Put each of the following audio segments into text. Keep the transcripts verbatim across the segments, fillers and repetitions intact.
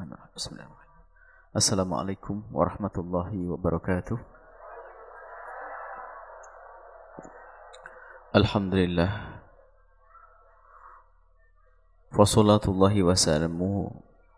Bismillahirrahmanirrahim. Bismillahirrahmanirrahim. Assalamualaikum warahmatullahi wabarakatuh. Alhamdulillah. Wassalatullahi wassalamuhu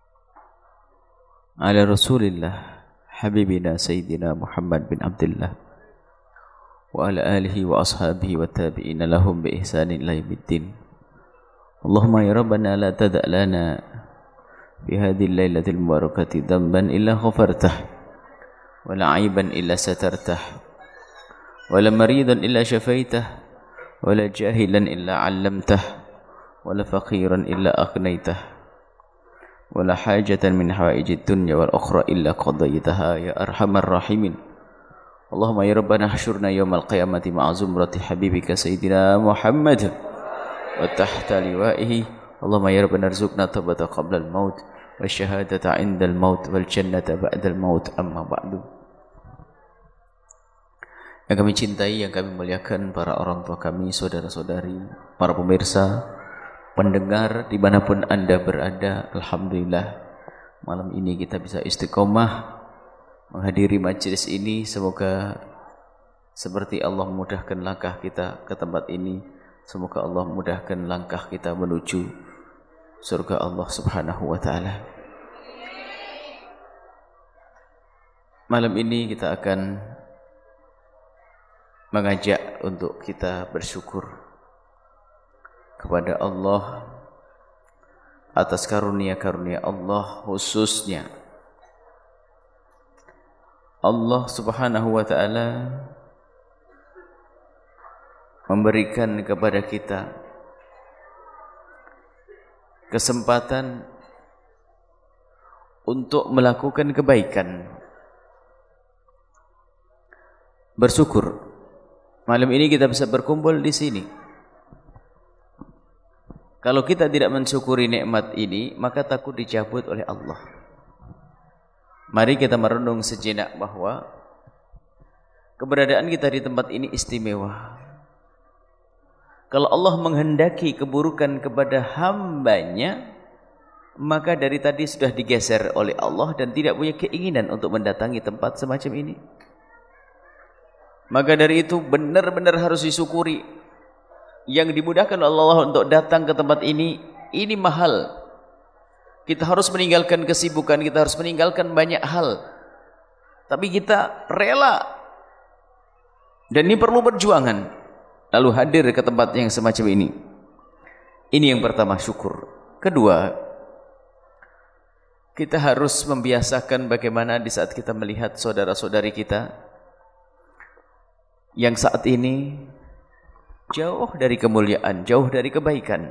ala Rasulillah Habibina Sayyidina Muhammad bin Abdullah wa ala alihi wa ashabihi wa tabi'ina lahum bi ihsanin ila yaumiddin. Allahumma ya Rabbana la tada' lana fi hadhihi al-lailatil mubarakati dhanban illa ghafartah wa la 'aiban illa satartah wa la maridan illa shafaitah wa la jahilan illa 'allamtah wa la faqiran illa aghnaytah wa la hajatan min hawaijid dunya wal ukhra illa qadaytaha ya arhamar rahimin. Allahumma ya Rabbana hsyurna yawmal qiyamati ma'a zumrati habibika sayyidina Muhammad wa tahta liwa'ihi. Allahumma ya Rabbana arzuqna taubata qabla al-maut wa syahadata 'inda al-maut wal jannata ba'da al-maut, amma ba'du. Yang kami cintai, yang kami muliakan, para orang tua kami, saudara-saudari, para pemirsa, pendengar dimanapun anda berada, alhamdulillah malam ini kita bisa istiqomah menghadiri majelis ini. Semoga seperti Allah memudahkan langkah kita ke tempat ini, semoga Allah memudahkan langkah kita menuju surga Allah subhanahu wa ta'ala. Malam ini kita akan mengajak untuk kita bersyukur kepada Allah atas karunia-karunia Allah, khususnya Allah subhanahu wa ta'ala memberikan kepada kita kesempatan untuk melakukan kebaikan. Bersyukur malam ini kita bisa berkumpul di sini. Kalau kita tidak mensyukuri nikmat ini, maka takut dicabut oleh Allah. Mari kita merenung sejenak bahwa keberadaan kita di tempat ini istimewa. Kalau Allah menghendaki keburukan kepada hambanya, maka dari tadi sudah digeser oleh Allah dan tidak punya keinginan untuk mendatangi tempat semacam ini. Maka dari itu benar-benar harus disyukuri. Yang dimudahkan Allah untuk datang ke tempat ini, ini mahal. Kita harus meninggalkan kesibukan, kita harus meninggalkan banyak hal. Tapi kita rela. Dan ini perlu perjuangan. Lalu hadir ke tempat yang semacam ini. Ini yang pertama, syukur. Kedua, kita harus membiasakan bagaimana di saat kita melihat saudara-saudari kita yang saat ini jauh dari kemuliaan, jauh dari kebaikan.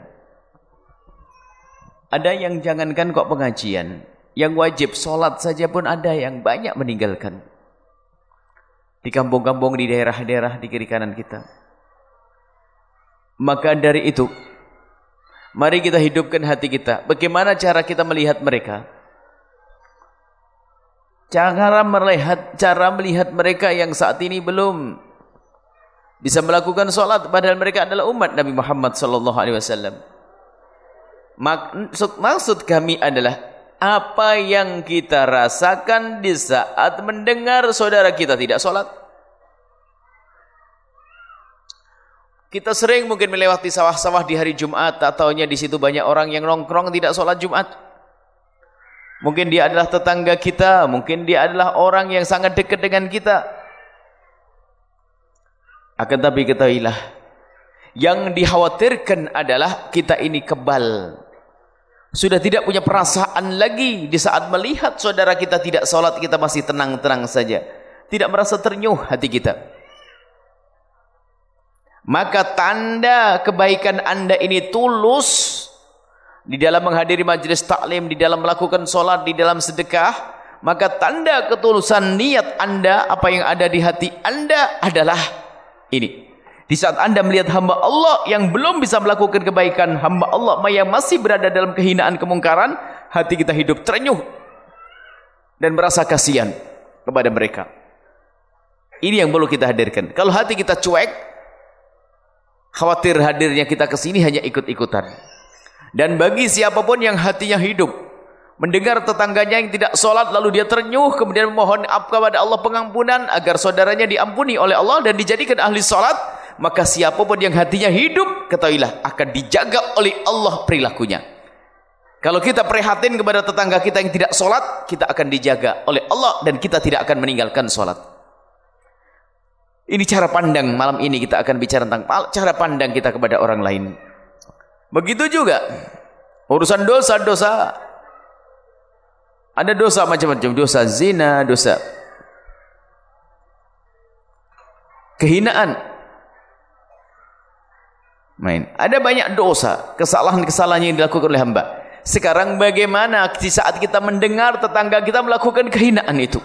Ada yang jangankan kok pengajian, yang wajib sholat saja pun ada yang banyak meninggalkan. Di kampung-kampung, di daerah-daerah di kiri kanan kita. Maka dari itu, mari kita hidupkan hati kita. Bagaimana cara kita melihat mereka? Cara melihat, cara melihat mereka yang saat ini belum bisa melakukan sholat, padahal mereka adalah umat Nabi Muhammad sallallahu alaihi wasallam. Maksud, maksud kami adalah apa yang kita rasakan di saat mendengar saudara kita tidak sholat. Kita sering mungkin melewati sawah-sawah di hari Jumat, tak taunya di situ banyak orang yang nongkrong tidak sholat Jumat. Mungkin dia adalah tetangga kita, mungkin dia adalah orang yang sangat dekat dengan kita. Akan tapi ketahuilah, yang dikhawatirkan adalah kita ini kebal. Sudah tidak punya perasaan lagi di saat melihat saudara kita tidak sholat, kita masih tenang-tenang saja. Tidak merasa ternyuh hati kita. Maka tanda kebaikan anda ini tulus di dalam menghadiri majelis taklim, di dalam melakukan solat, di dalam sedekah. Maka tanda ketulusan niat anda, apa yang ada di hati anda adalah ini. Di saat anda melihat hamba Allah yang belum bisa melakukan kebaikan, hamba Allah yang masih berada dalam kehinaan, kemungkaran, hati kita hidup terenyuh dan merasa kasihan kepada mereka. Ini yang perlu kita hadirkan. Kalau hati kita cuek, khawatir hadirnya kita ke sini hanya ikut-ikutan. Dan bagi siapapun yang hatinya hidup mendengar tetangganya yang tidak sholat lalu dia ternyuh kemudian memohon maaf kepada Allah pengampunan agar saudaranya diampuni oleh Allah dan dijadikan ahli sholat, maka siapapun yang hatinya hidup, ketahuilah akan dijaga oleh Allah perilakunya. Kalau kita prihatin kepada tetangga kita yang tidak sholat, kita akan dijaga oleh Allah dan kita tidak akan meninggalkan sholat. Ini cara pandang malam ini kita akan bicara tentang cara pandang kita kepada orang lain. Begitu juga urusan dosa-dosa. Ada dosa macam-macam, dosa zina, dosa kehinaan. Main. Ada banyak dosa, kesalahan-kesalahan yang dilakukan oleh hamba. Sekarang bagaimana di saat kita mendengar tetangga kita melakukan kehinaan itu?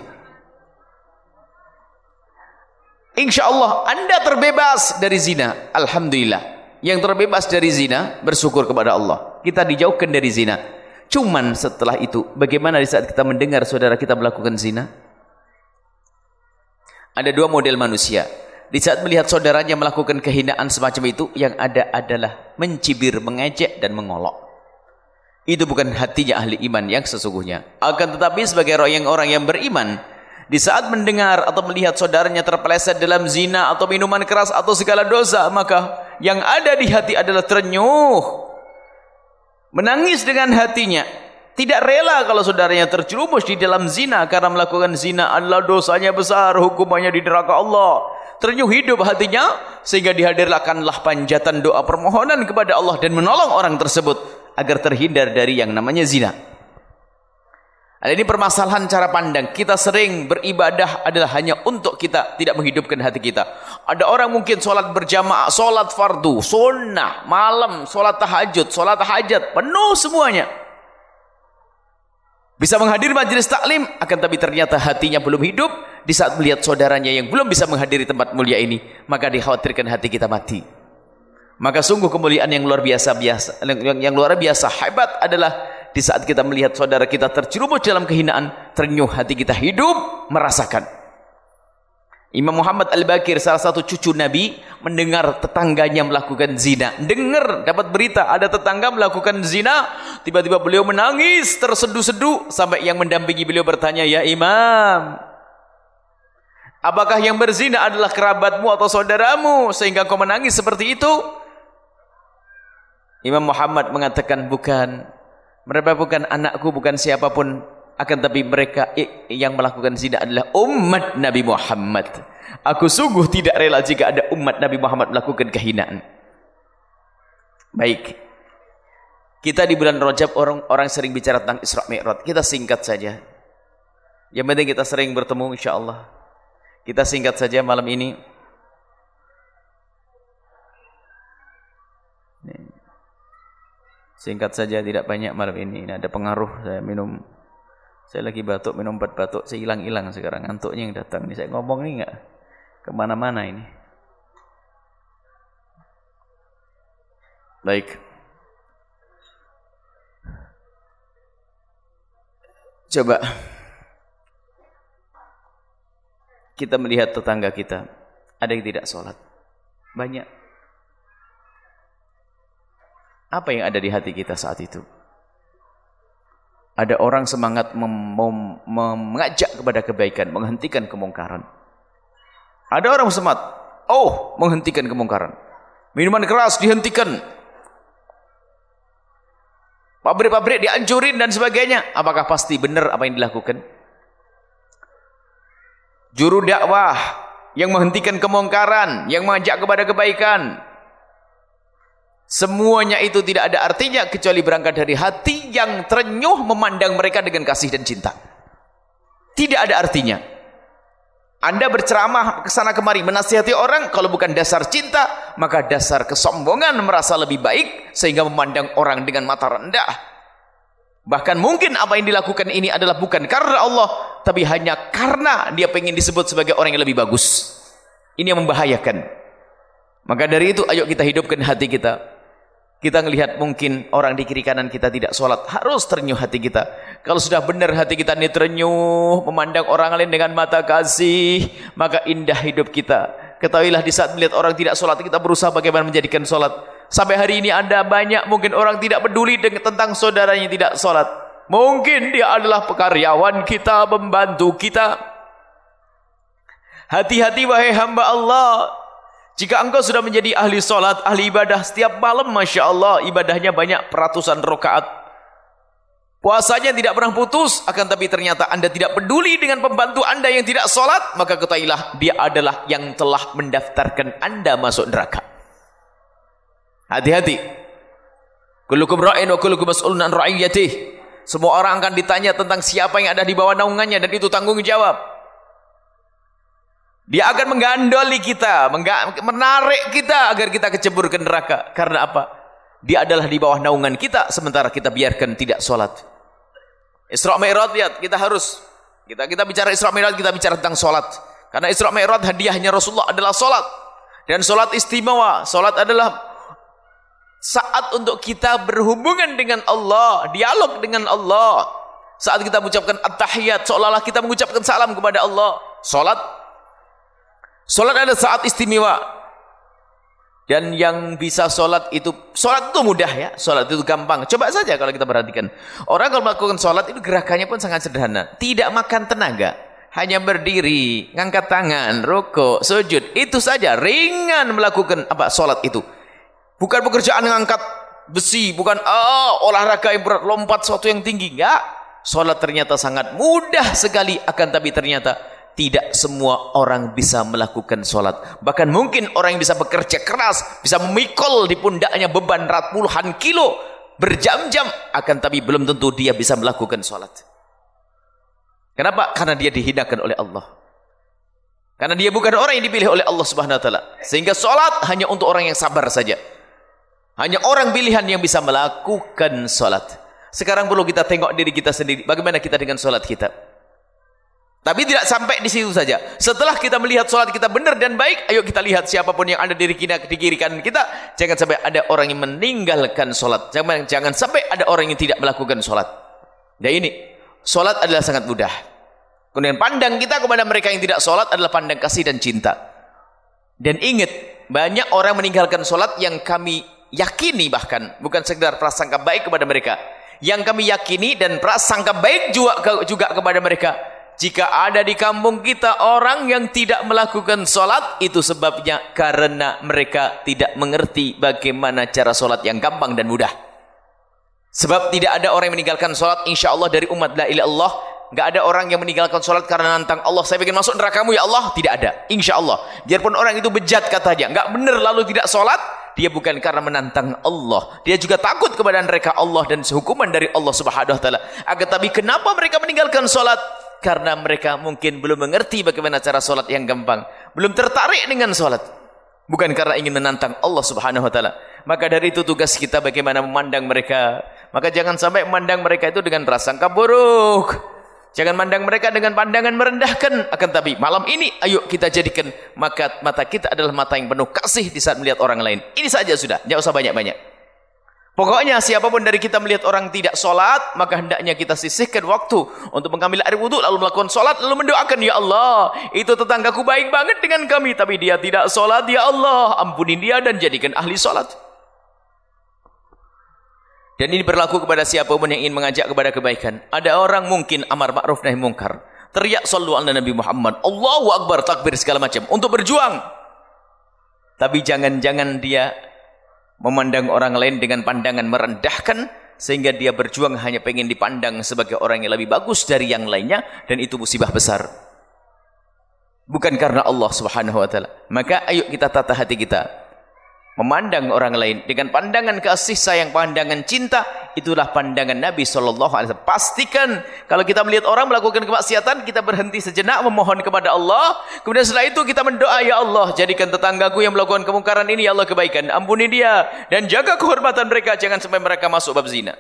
Insya Allah Anda terbebas dari zina. Alhamdulillah. Yang terbebas dari zina, bersyukur kepada Allah. Kita dijauhkan dari zina. Cuman setelah itu, bagaimana di saat kita mendengar saudara kita melakukan zina? Ada dua model manusia. Di saat melihat saudaranya melakukan kehinaan semacam itu, yang ada adalah mencibir, mengejek, dan mengolok. Itu bukan hatinya ahli iman yang sesungguhnya. Akan tetapi sebagai orang yang beriman, di saat mendengar atau melihat saudaranya terpeleset dalam zina atau minuman keras atau segala dosa, maka yang ada di hati adalah ternyuh, menangis dengan hatinya, tidak rela kalau saudaranya terjerumus di dalam zina karena melakukan zina adalah dosanya besar, hukumannya di neraka Allah. Ternyuh hidup hatinya sehingga dihadirkanlah panjatan doa permohonan kepada Allah dan menolong orang tersebut agar terhindar dari yang namanya zina. Ada ini permasalahan cara pandang. Kita sering beribadah adalah hanya untuk kita, tidak menghidupkan hati kita. Ada orang mungkin sholat berjamaah, sholat fardu, sunnah, malam, sholat tahajud, sholat hajat, penuh semuanya. Bisa menghadiri majelis taklim, akan tapi ternyata hatinya belum hidup. Di saat melihat saudaranya yang belum bisa menghadiri tempat mulia ini, maka dikhawatirkan hati kita mati. Maka sungguh kemuliaan yang luar biasa, biasa yang, yang luar biasa hebat adalah di saat kita melihat saudara kita terjerumus dalam kehinaan, ternyuh hati kita hidup merasakan. Imam Muhammad Al-Bakir, salah satu cucu Nabi, mendengar tetangganya melakukan zina. Dengar, dapat berita ada tetangga melakukan zina, tiba-tiba beliau menangis terseduh-seduh sampai yang mendampingi beliau bertanya, "Ya Imam, apakah yang berzina adalah kerabatmu atau saudaramu sehingga kau menangis seperti itu?" Imam Muhammad mengatakan, "Bukan. Mereka bukan anakku, bukan siapapun. Akan tapi mereka yang melakukan zina adalah umat Nabi Muhammad. Aku sungguh tidak rela jika ada umat Nabi Muhammad melakukan kehinaan." Baik. Kita di bulan Rajab orang orang sering bicara tentang Isra Mi'raj. Kita singkat saja. Yang penting kita sering bertemu insyaallah. Kita singkat saja malam ini. Singkat saja, tidak banyak malam ini. Ini ada pengaruh, saya minum, saya lagi batuk, minum empat batuk, saya hilang-hilang sekarang, ngantuknya yang datang. Ini saya ngomong ini enggak kemana-mana ini. Baik. Coba kita melihat tetangga kita, ada yang tidak sholat. Banyak. Apa yang ada di hati kita saat itu? Ada orang semangat mem mem mengajak kepada kebaikan, menghentikan kemungkaran. Ada orang semangat, oh, menghentikan kemungkaran. Minuman keras dihentikan. Pabrik-pabrik dihancurin dan sebagainya. Apakah pasti benar apa yang dilakukan? Juru dakwah yang menghentikan kemungkaran, yang mengajak kepada kebaikan, semuanya itu tidak ada artinya kecuali berangkat dari hati yang terenyuh memandang mereka dengan kasih dan cinta. Tidak ada artinya. Anda berceramah ke sana kemari menasihati orang, kalau bukan dasar cinta, maka dasar kesombongan, merasa lebih baik sehingga memandang orang dengan mata rendah. Bahkan mungkin apa yang dilakukan ini adalah bukan karena Allah, tapi hanya karena dia pengen disebut sebagai orang yang lebih bagus. Ini yang membahayakan. Maka dari itu ayo kita hidupkan hati kita. Kita melihat mungkin orang di kiri kanan kita tidak sholat, harus ternyuh hati kita. Kalau sudah benar hati kita ini ternyuh, memandang orang lain dengan mata kasih, maka indah hidup kita. Ketahuilah di saat melihat orang tidak sholat, kita berusaha bagaimana menjadikan sholat. Sampai hari ini ada banyak mungkin orang tidak peduli dengan tentang saudaranya tidak sholat. Mungkin dia adalah pekaryawan kita, membantu kita. Hati-hati wahai hamba Allah. Jika engkau sudah menjadi ahli solat, ahli ibadah, setiap malam Masya Allah ibadahnya banyak ratusan rakaat. Puasanya tidak pernah putus, akan tapi ternyata anda tidak peduli dengan pembantu anda yang tidak solat, maka ketahuilah dia adalah yang telah mendaftarkan anda masuk neraka. Hati-hati. Kullukum ra'in wa kullukum mas'ulun an ra'iyatih. Semua orang akan ditanya tentang siapa yang ada di bawah naungannya dan itu tanggung jawab. Dia akan menggandoli kita, menarik kita agar kita kecebur ke neraka. Karena apa? Dia adalah di bawah naungan kita sementara kita biarkan tidak sholat. Isra Mi'raj, lihat, kita harus kita kita bicara Isra Mi'raj, kita bicara tentang sholat. Karena Isra Mi'raj hadiahnya Rasulullah adalah sholat. Dan sholat istimewa. Sholat adalah saat untuk kita berhubungan dengan Allah, dialog dengan Allah. Saat kita mengucapkan at-tahiyat, seolah-olah kita mengucapkan salam kepada Allah. Salat, salat adalah saat istimewa. Dan yang bisa salat itu, salat itu mudah ya, salat itu gampang. Coba saja kalau kita perhatikan. Orang kalau melakukan salat itu gerakannya pun sangat sederhana. Tidak makan tenaga. Hanya berdiri, ngangkat tangan, rukuk, sujud. Itu saja, ringan melakukan apa salat itu. Bukan pekerjaan ngangkat besi, bukan oh, olahraga yang berat, lompat sesuatu yang tinggi. Enggak. Salat ternyata sangat mudah sekali, akan tapi ternyata tidak semua orang bisa melakukan salat. Bahkan mungkin orang yang bisa bekerja keras, bisa memikul di pundaknya beban puluhan kilo berjam-jam, akan tapi belum tentu dia bisa melakukan salat. Kenapa? Karena dia dihinakan oleh Allah. Karena dia bukan orang yang dipilih oleh Allah Subhanahu wa taala. Sehingga salat hanya untuk orang yang sabar saja. Hanya orang pilihan yang bisa melakukan solat. Sekarang perlu kita tengok diri kita sendiri. Bagaimana kita dengan solat kita. Tapi tidak sampai di situ saja. Setelah kita melihat solat kita benar dan baik, ayo kita lihat siapapun yang ada di kiri kanan kita. Jangan sampai ada orang yang meninggalkan solat. Jangan, jangan sampai ada orang yang tidak melakukan solat. Dan ini, solat adalah sangat mudah. Kemudian pandang kita kepada mereka yang tidak solat adalah pandang kasih dan cinta. Dan ingat, banyak orang meninggalkan solat yang kami yakini, bahkan bukan sekedar prasangka baik kepada mereka, yang kami yakini dan prasangka baik juga, juga kepada mereka. Jika ada di kampung kita orang yang tidak melakukan solat, itu sebabnya karena mereka tidak mengerti bagaimana cara solat yang gampang dan mudah. Sebab tidak ada orang yang meninggalkan solat insya Allah dari umat la ilaha illallah. Gak ada orang yang meninggalkan solat karena nantang Allah, saya bikin masuk nerakamu ya Allah. Tidak ada, insya Allah. Biarpun orang itu bejat katanya, gak benar lalu tidak solat, dia bukan karena menantang Allah, dia juga takut kepada mereka Allah dan hukuman dari Allah Subhanahu wa taala. Agar tapi kenapa mereka meninggalkan solat? Karena mereka mungkin belum mengerti bagaimana cara solat yang gampang, belum tertarik dengan solat, bukan karena ingin menantang Allah Subhanahu wa taala. Maka dari itu tugas kita bagaimana memandang mereka. Maka jangan sampai memandang mereka itu dengan prasangka buruk. Jangan mandang mereka dengan pandangan merendahkan. Akan tapi malam ini ayo kita jadikan maka mata kita adalah mata yang penuh kasih di saat melihat orang lain. Ini saja sudah, tidak usah banyak-banyak. Pokoknya siapapun dari kita melihat orang tidak sholat, maka hendaknya kita sisihkan waktu untuk mengambil air wudhu, lalu melakukan sholat, lalu mendoakan, ya Allah, itu tetanggaku baik banget dengan kami, tapi dia tidak sholat, ya Allah, ampuni dia dan jadikan ahli sholat. Dan ini berlaku kepada siapapun yang ingin mengajak kepada kebaikan. Ada orang mungkin amar ma'ruf nahi mungkar, teriak sallu ala Nabi Muhammad, Allahu Akbar, takbir segala macam untuk berjuang. Tapi jangan-jangan dia memandang orang lain dengan pandangan merendahkan, sehingga dia berjuang hanya pengen dipandang sebagai orang yang lebih bagus dari yang lainnya, dan itu musibah besar. Bukan karena Allah Subhanahu wa taala. Maka ayo kita tata hati kita. Memandang orang lain dengan pandangan kasih sayang, pandangan cinta, itulah pandangan Nabi shallallahu alaihi wasallam. Pastikan kalau kita melihat orang melakukan kemaksiatan, kita berhenti sejenak memohon kepada Allah. Kemudian setelah itu kita mendoa, ya Allah, jadikan tetanggaku yang melakukan kemungkaran ini, ya Allah, kebaikan, ampuni dia dan jaga kehormatan mereka, jangan sampai mereka masuk bab zina,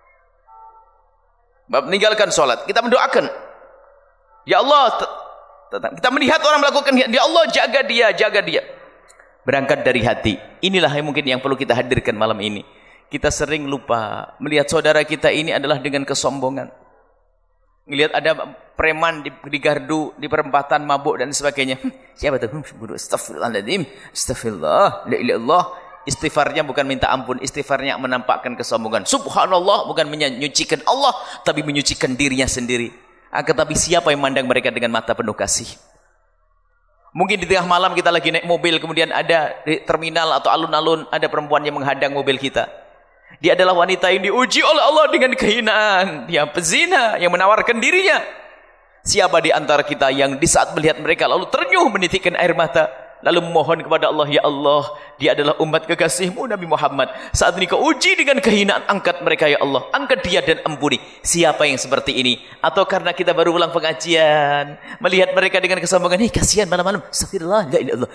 bab meninggalkan sholat. Kita mendoakan, ya Allah, kita melihat orang melakukan, ya Allah, jaga dia, jaga dia. Berangkat dari hati. Inilah yang mungkin yang perlu kita hadirkan malam ini. Kita sering lupa melihat saudara kita ini adalah dengan kesombongan. Melihat ada preman di, di gardu, di perempatan, mabuk dan sebagainya. Hmm, siapa tuh? Hmm, Astagfirullahaladzim, astagfirullah, la ilaha illallah. Istighfarnya bukan minta ampun, istighfarnya menampakkan kesombongan. Subhanallah bukan menyucikan Allah, tapi menyucikan dirinya sendiri. Akan tapi siapa yang memandang mereka dengan mata penuh kasih? Mungkin di tengah malam kita lagi naik mobil, kemudian ada di terminal atau alun-alun ada perempuan yang menghadang mobil kita. Dia adalah wanita yang diuji oleh Allah dengan kehinaan. Dia pezina yang menawarkan dirinya. Siapa di antara kita yang di saat melihat mereka lalu ternyuh menitikkan air mata, lalu memohon kepada Allah, ya Allah, dia adalah umat kekasihmu Nabi Muhammad. Saat ini kau uji dengan kehinaan, angkat mereka ya Allah, angkat dia dan ampuni. Siapa yang seperti ini? Atau karena kita baru ulang pengajian, melihat mereka dengan kesombongan, hei kasihan malam-malam, astagfirullah, la ilaha illallah.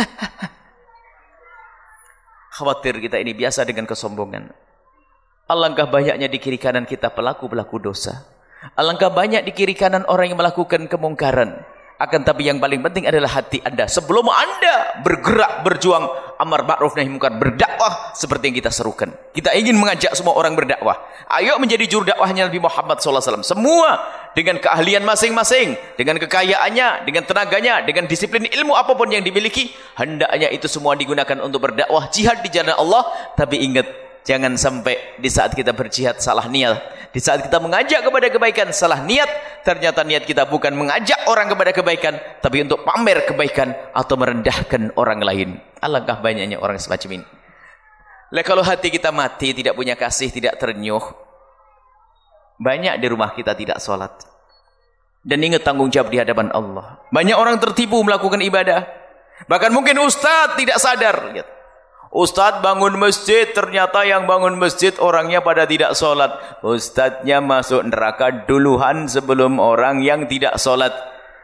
Khawatir kita ini biasa dengan kesombongan. Alangkah banyaknya di kiri kanan kita pelaku-pelaku dosa. Alangkah banyak di kiri kanan orang yang melakukan kemungkaran. Akan tapi yang paling penting adalah hati Anda. Sebelum Anda bergerak, berjuang, amar ma'ruf nahi munkar, berdakwah seperti yang kita serukan. Kita ingin mengajak semua orang berdakwah. Ayo menjadi juru dakwahnya Nabi Muhammad shallallahu alaihi wasallam. Semua dengan keahlian masing-masing, dengan kekayaannya, dengan tenaganya, dengan disiplin ilmu apapun yang dimiliki, hendaknya itu semua digunakan untuk berdakwah, jihad di jalan Allah. Tapi ingat, jangan sampai di saat kita berjihad salah niat. Di saat kita mengajak kepada kebaikan salah niat, ternyata niat kita bukan mengajak orang kepada kebaikan, tapi untuk pamer kebaikan atau merendahkan orang lain. Alangkah banyaknya orang semacam ini. Lah kalau hati kita mati, tidak punya kasih, tidak terenyuh, banyak di rumah kita tidak sholat. Dan ingat tanggung jawab di hadapan Allah. Banyak orang tertipu melakukan ibadah. Bahkan mungkin ustaz tidak sadar. Lihat. Ustadz bangun masjid, ternyata yang bangun masjid orangnya pada tidak sholat. Ustadznya masuk neraka duluan sebelum orang yang tidak sholat.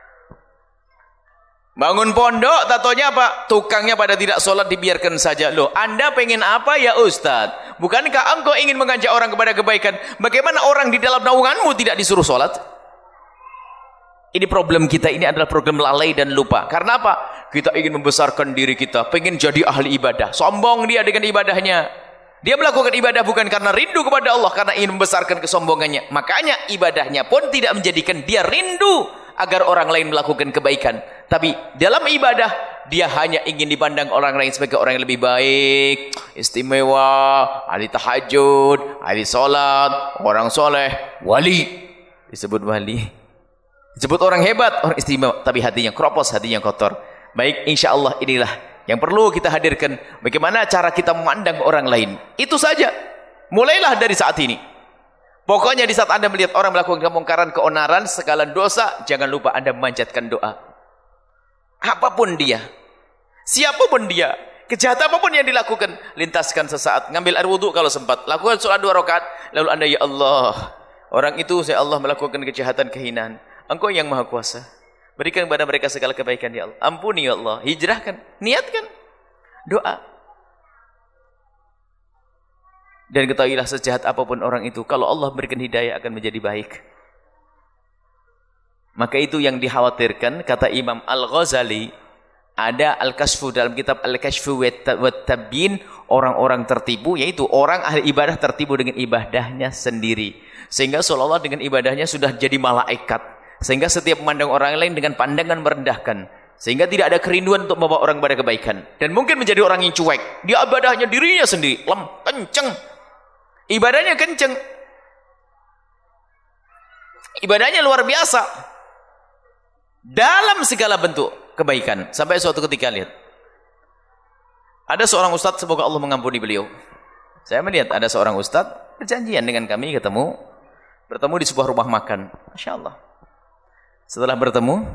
Bangun pondok, tatonya apa? Tukangnya pada tidak sholat, dibiarkan saja. Loh, Anda pengen apa ya Ustadz? Bukankah engkau ingin mengajak orang kepada kebaikan? Bagaimana orang di dalam naunganmu tidak disuruh sholat? Ini problem kita, ini adalah problem lalai dan lupa. Karena apa? Kita ingin membesarkan diri kita, pengen jadi ahli ibadah. Sombong dia dengan ibadahnya. Dia melakukan ibadah bukan karena rindu kepada Allah, karena ingin membesarkan kesombongannya. Makanya ibadahnya pun tidak menjadikan dia rindu agar orang lain melakukan kebaikan. Tapi dalam ibadah, dia hanya ingin dipandang orang lain sebagai orang yang lebih baik, istimewa, ahli tahajud, ahli sholat, orang soleh, wali. Disebut wali. Disebut orang hebat, orang istimewa, tapi hatinya kropos, hatinya kotor. Baik, insya Allah inilah yang perlu kita hadirkan. Bagaimana cara kita memandang orang lain. Itu saja. Mulailah dari saat ini. Pokoknya di saat Anda melihat orang melakukan kemungkaran, keonaran, segala dosa, jangan lupa Anda memanjatkan doa. Apapun dia, siapapun dia, kejahatan apapun yang dilakukan, lintaskan sesaat. Ngambil air wudhu kalau sempat. Lakukan sholat dua rakaat. Lalu Anda, ya Allah, orang itu saya Allah melakukan kejahatan, kehinaan. Engkau yang maha kuasa. Berikan kepada mereka segala kebaikan ya Allah. Ampuni ya Allah. Hijrahkan, niatkan doa. Dan ketahuilah sejahat apapun orang itu, kalau Allah berikan hidayah akan menjadi baik. Maka itu yang dikhawatirkan, kata Imam Al-Ghazali, ada Al-Kashfu dalam kitab Al-Kashfu wa Tabyin, orang-orang tertipu, yaitu orang ahli ibadah tertipu dengan ibadahnya sendiri. Sehingga seolah-olah dengan ibadahnya sudah jadi malaikat. Sehingga setiap memandang orang lain dengan pandangan merendahkan. Sehingga tidak ada kerinduan untuk membawa orang kepada kebaikan. Dan mungkin menjadi orang yang cuek. Dia ibadahnya dirinya sendiri. Lem, kenceng. Ibadahnya kenceng. Ibadahnya luar biasa. Dalam segala bentuk kebaikan. Sampai suatu ketika lihat. Ada seorang ustadz, semoga Allah mengampuni beliau. Saya melihat ada seorang ustadz berjanjian dengan kami ketemu. Bertemu di sebuah rumah makan. Masya Allah. Setelah bertemu,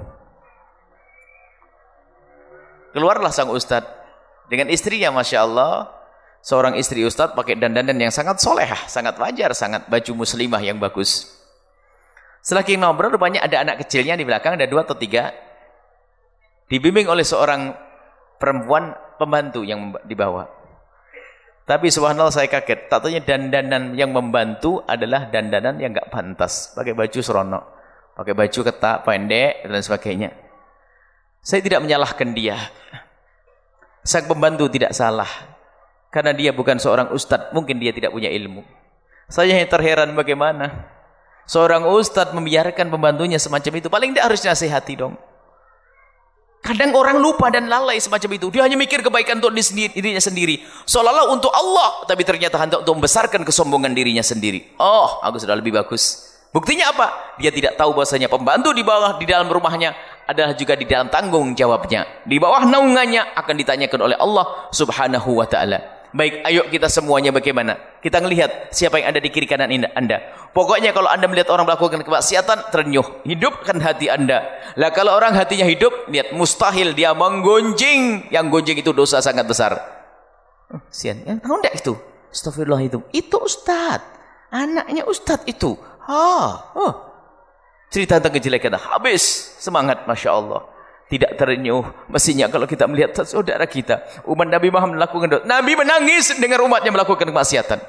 keluarlah sang ustadz dengan istrinya, Masya Allah. Seorang istri ustadz pakai dandanan yang sangat solehah, sangat wajar, sangat baju muslimah yang bagus. Setelah kita ngobrol, rupanya ada anak kecilnya di belakang, ada dua atau tiga. Dibimbing oleh seorang perempuan pembantu yang dibawa. Tapi subhanallah saya kaget, tak tanya dandanan yang membantu adalah dandanan yang gak pantas. Pakai baju seronok, pakai baju ketat, pendek, dan sebagainya. Saya tidak menyalahkan dia. Sang pembantu tidak salah. Karena dia bukan seorang ustadz, mungkin dia tidak punya ilmu. Saya hanya terheran bagaimana seorang ustadz membiarkan pembantunya semacam itu. Paling tidak harus nasihati dong. Kadang orang lupa dan lalai semacam itu. Dia hanya mikir kebaikan untuk dirinya sendiri. Seolah-olah untuk Allah, tapi ternyata hendak untuk membesarkan kesombongan dirinya sendiri. Oh, aku sudah lebih bagus. Buktinya apa? Dia tidak tahu bahasanya pembantu di bawah di dalam rumahnya adalah juga di dalam tanggung jawabnya. Di bawah naungannya akan ditanyakan oleh Allah Subhanahu wa taala. Baik, ayo kita semuanya bagaimana? Kita melihat siapa yang ada di kiri kanan Anda. Pokoknya kalau Anda melihat orang melakukan kemaksiatan, terenyuh. Hidupkan hati Anda. Lah kalau orang hatinya hidup, lihat mustahil dia menggonjing. Yang gonjing itu dosa sangat besar. Oh, sian, ya, tahu enggak itu? Astagfirullah itu. Itu Ustaz. Anaknya Ustaz itu. Ha, oh. Cerita tentang kejelekan habis semangat, Masya Allah. Tidak terenyuh. Mestinya kalau kita melihat saudara kita, umat Nabi Muhammad melakukan dosa, Nabi menangis dengar umatnya melakukan kemaksiatan.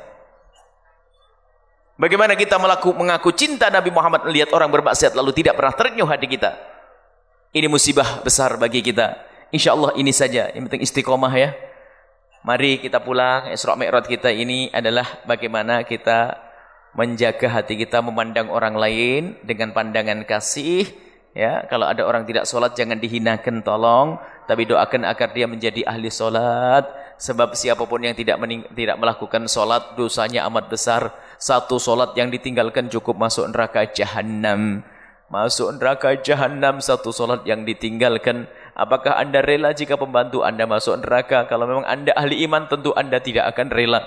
Bagaimana kita melaku, mengaku cinta Nabi Muhammad melihat orang bermaksiat lalu tidak pernah terenyuh hati kita? Ini musibah besar bagi kita. Insya Allah ini saja. Yang penting istiqomah ya. Mari kita pulang. Isra Mi'raj kita ini adalah bagaimana kita menjaga hati kita memandang orang lain dengan pandangan kasih. Ya, kalau ada orang tidak sholat jangan dihinakan, tolong, tapi doakan agar dia menjadi ahli sholat. Sebab siapapun yang tidak mening tidak melakukan sholat, dosanya amat besar. Satu sholat yang ditinggalkan cukup masuk neraka jahanam. Masuk neraka jahanam satu sholat yang ditinggalkan. Apakah Anda rela jika pembantu Anda masuk neraka? Kalau memang Anda ahli iman, tentu Anda tidak akan rela.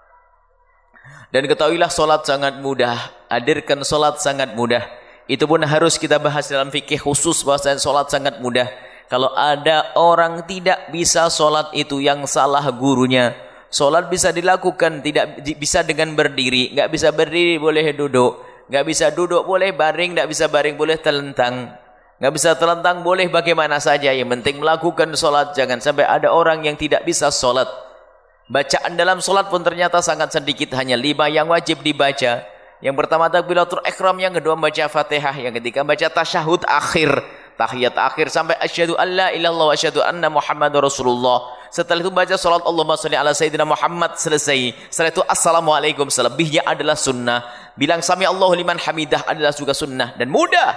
Dan ketahuilah sholat sangat mudah. Hadirkan sholat sangat mudah. Itu pun harus kita bahas dalam fikih khusus bahwa sholat sangat mudah. Kalau ada orang tidak bisa sholat itu yang salah gurunya. Sholat bisa dilakukan, tidak bisa dengan berdiri. Nggak bisa berdiri boleh duduk. Nggak bisa duduk boleh baring, nggak bisa baring boleh telentang. Nggak bisa telentang boleh bagaimana saja. Yang penting melakukan sholat. Jangan sampai ada orang yang tidak bisa sholat. Bacaan dalam sholat pun ternyata sangat sedikit. Hanya lima yang wajib dibaca. Yang pertama takbiratul ihram, yang kedua baca Fatihah, yang ketiga baca tasyahud akhir, tahiyat akhir sampai asyhadu alla ilaha illallah wa asyhadu anna Muhammadar Rasulullah. Setelah itu baca salat Allahumma shalli ala sayyidina Muhammad, selesai. Setelah itu assalamualaikum, selebihnya adalah sunnah. Bilang sami Allahu liman hamidah adalah juga sunnah dan mudah.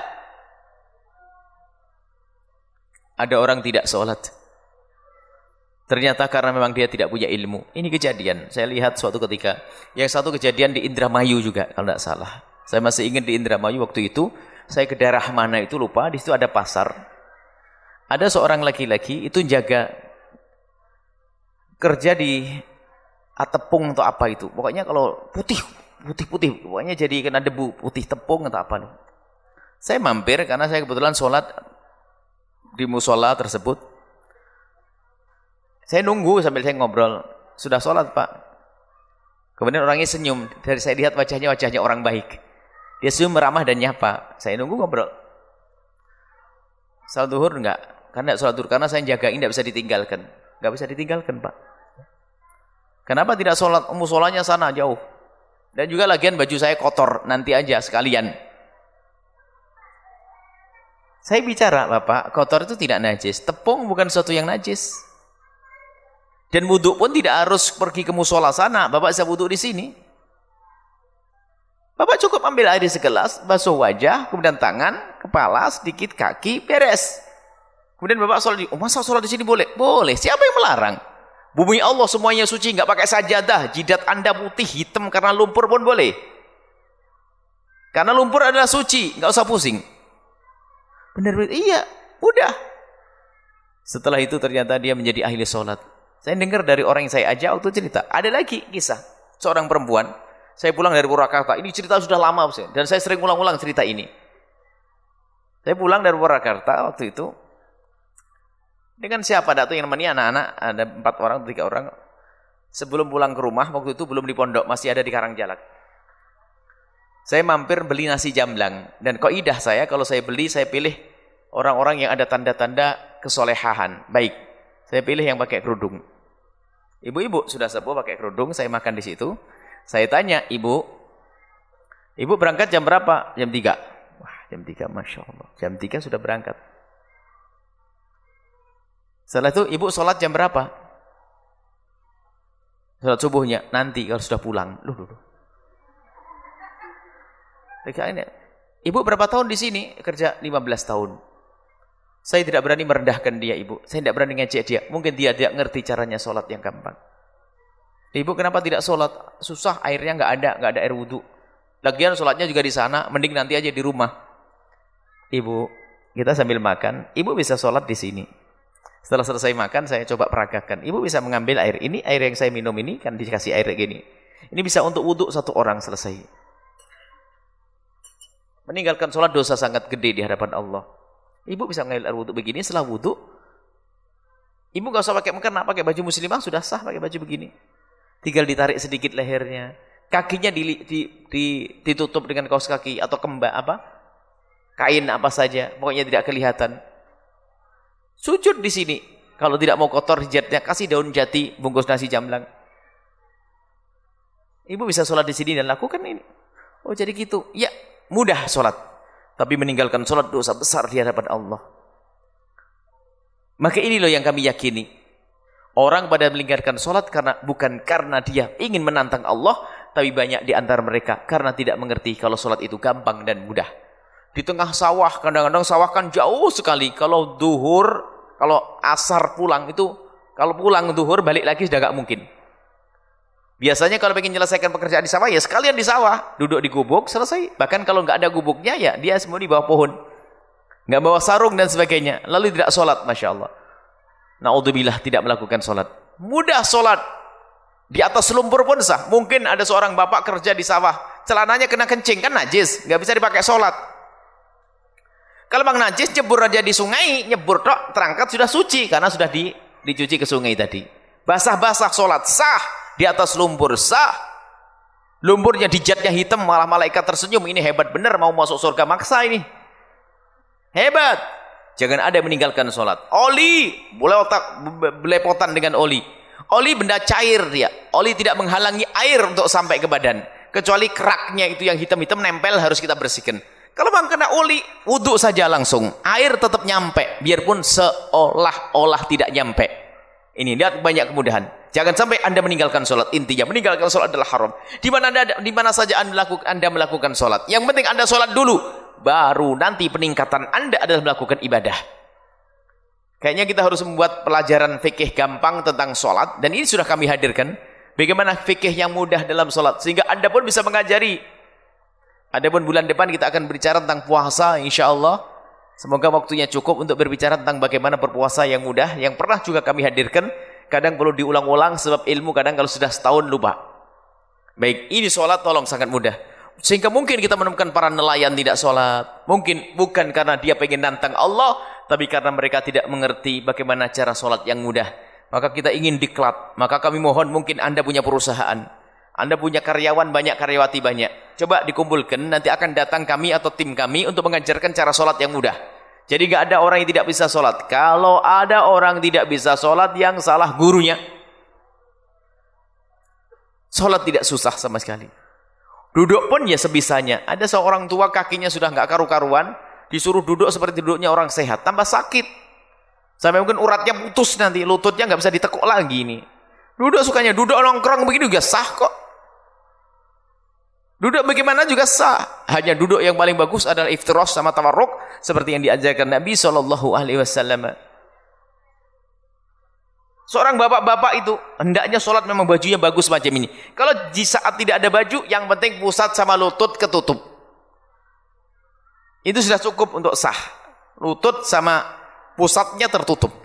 Ada orang tidak salat. Ternyata karena memang dia tidak punya ilmu. Ini kejadian. Saya lihat suatu ketika. Yang satu kejadian di Indramayu juga, kalau tidak salah. Saya masih ingat di Indramayu waktu itu. Saya ke daerah mana itu lupa. Di situ ada pasar. Ada seorang laki-laki itu jaga kerja di tepung atau apa itu. Pokoknya kalau putih, putih-putih. Pokoknya jadi kena debu, putih tepung atau apa. Saya mampir karena saya kebetulan sholat di musola tersebut. Saya nunggu sambil saya ngobrol. Sudah sholat Pak? Kemudian orangnya senyum. Dari saya lihat wajahnya wajahnya orang baik. Dia senyum meramah dan nyapa. Saya nunggu ngobrol. Salat duhur enggak? Karena salat duhur karena saya jagain enggak bisa ditinggalkan. Enggak bisa ditinggalkan Pak. Kenapa tidak sholat? Musolanya sana jauh. Dan juga lagian baju saya kotor. Nanti aja sekalian. Saya bicara Bapak, kotor itu tidak najis. Tepung bukan sesuatu yang najis. Dan wudhu pun tidak harus pergi ke musola sana. Bapak bisa wudhu di sini. Bapak cukup ambil air segelas, basuh wajah, kemudian tangan, kepala, sedikit kaki, beres. Kemudian Bapak sholat di, oh masa sholat di sini boleh? Boleh. Siapa yang melarang? Bumi Allah semuanya suci, nggak pakai sajadah. Jidat Anda putih, hitam karena lumpur pun boleh. Karena lumpur adalah suci, nggak usah pusing. Benar-benar, iya, udah. Setelah itu ternyata dia menjadi ahli sholat. Saya dengar dari orang yang saya ajak waktu cerita. Ada lagi kisah. Seorang perempuan. Saya pulang dari Purwakarta. Ini cerita sudah lama. Dan saya sering ulang-ulang cerita ini. Saya pulang dari Purwakarta waktu itu. Dengan siapa? Ada tuh yang nemani anak-anak. Ada empat orang, tiga orang. Sebelum pulang ke rumah, waktu itu belum di pondok. Masih ada di Karangjalak. Saya mampir beli nasi jamblang. Dan kaidah saya, kalau saya beli, saya pilih orang-orang yang ada tanda-tanda kesolehahan. Baik. Saya pilih yang pakai kerudung. Ibu-ibu sudah sepuh pakai kerudung, saya makan di situ. Saya tanya, ibu, ibu berangkat jam berapa? Jam tiga. Wah, jam tiga, Masya Allah. Jam tiga sudah berangkat. Setelah itu, ibu sholat jam berapa? Sholat subuhnya, nanti kalau sudah pulang. Loh, loh, loh. Ibu berapa tahun di sini? Kerja lima belas tahun. Saya tidak berani merendahkan dia, ibu. Saya tidak berani ngejek dia. Mungkin dia tidak ngerti caranya sholat yang gampang. Ibu, kenapa tidak sholat? Susah, airnya nggak ada, nggak ada air wudhu. Lagian sholatnya juga di sana, mending nanti aja di rumah. Ibu, kita sambil makan, ibu bisa sholat di sini. Setelah selesai makan, saya coba peragakan. Ibu bisa mengambil air ini, air yang saya minum ini, kan dikasih air gini. Ini bisa untuk wudhu satu orang, selesai. Meninggalkan sholat dosa sangat gede di hadapan Allah. Ibu bisa mengambil air wudhu begini, setelah wudhu, ibu gak usah pakai mukena, pakai baju muslimah, sudah sah pakai baju begini. Tinggal ditarik sedikit lehernya, kakinya di, di, di, ditutup dengan kaos kaki atau kembang apa, kain apa saja, pokoknya tidak kelihatan. Sujud di sini. Kalau tidak mau kotor hijatnya, kasih daun jati, bungkus nasi jamblang. Ibu bisa sholat di sini dan lakukan ini. Oh jadi gitu. Ya, mudah sholat. Tapi meninggalkan sholat dosa besar di hadapan Allah. Maka ini loh yang kami yakini. Orang pada meninggalkan sholat karena bukan karena dia ingin menantang Allah, tapi banyak di antara mereka karena tidak mengerti kalau sholat itu gampang dan mudah. Di tengah sawah, kadang-kadang sawah kan jauh sekali. Kalau duhur, kalau asar pulang itu, kalau pulang duhur balik lagi sudah gak mungkin. Biasanya kalau ingin menyelesaikan pekerjaan di sawah, ya sekalian di sawah. Duduk di gubuk, selesai. Bahkan kalau nggak ada gubuknya, ya dia semua di bawah pohon. Nggak bawa sarung dan sebagainya. Lalu tidak sholat, Masya Allah. Na'udzubillah, tidak melakukan sholat. Mudah sholat. Di atas lumpur pun sah. Mungkin ada seorang bapak kerja di sawah. Celananya kena kencing, kan najis. Nggak bisa dipakai sholat. Kalau bang najis, nyebur aja di sungai. Nyebur tok, terangkat sudah suci. Karena sudah di, dicuci ke sungai tadi. Basah-basah sholat, sah. Di atas lumpur sah. Lumpurnya dijatnya hitam, malah malaikat tersenyum. Ini hebat benar, mau masuk surga maksa ini. Hebat. Jangan ada meninggalkan sholat. Oli, boleh otak belepotan dengan oli. Oli benda cair dia. Oli tidak menghalangi air untuk sampai ke badan. Kecuali keraknya itu yang hitam-hitam nempel harus kita bersihkan. Kalau bang kena oli, wudhu saja langsung. Air tetap nyampe, biarpun seolah-olah tidak nyampe. Ini lihat banyak kemudahan. Jangan sampai anda meninggalkan sholat. Intinya meninggalkan sholat adalah haram. Di mana anda, di mana saja anda melakukan, anda melakukan sholat. Yang penting anda sholat dulu, baru nanti peningkatan anda adalah melakukan ibadah. Kayaknya kita harus membuat pelajaran fikih gampang tentang sholat. Dan ini sudah kami hadirkan. Bagaimana fikih yang mudah dalam sholat, sehingga anda pun bisa mengajari. Adapun bulan depan kita akan berbicara tentang puasa, insya Allah. Semoga waktunya cukup untuk berbicara tentang bagaimana berpuasa yang mudah. Yang pernah juga kami hadirkan. Kadang perlu diulang-ulang sebab ilmu kadang kalau sudah setahun lupa. Baik, ini sholat tolong sangat mudah. Sehingga mungkin kita menemukan para nelayan tidak sholat. Mungkin bukan karena dia pengen nantang Allah, tapi karena mereka tidak mengerti bagaimana cara sholat yang mudah. Maka kita ingin diklat. Maka kami mohon, mungkin anda punya perusahaan. Anda punya karyawan banyak, karyawati banyak. Coba dikumpulkan, nanti akan datang kami atau tim kami untuk mengajarkan cara sholat yang mudah. Jadi gak ada orang yang tidak bisa sholat. Kalau ada orang tidak bisa sholat, yang salah gurunya. Sholat tidak susah sama sekali. Duduk pun ya sebisanya. Ada seorang tua kakinya sudah gak karu-karuan, disuruh duduk seperti duduknya orang sehat, tambah sakit. Sampai mungkin uratnya putus nanti, lututnya gak bisa ditekuk lagi ini. Duduk sukanya, duduk nongkrong begini juga sah kok. Duduk bagaimana juga sah. Hanya duduk yang paling bagus adalah iftirosh sama tawarruk, seperti yang diajarkan Nabi shallallahu alaihi wasallam. Seorang bapak-bapak itu hendaknya sholat memang bajunya bagus macam ini. Kalau di saat tidak ada baju, yang penting pusat sama lutut ketutup. Itu sudah cukup untuk sah. Lutut sama pusatnya tertutup.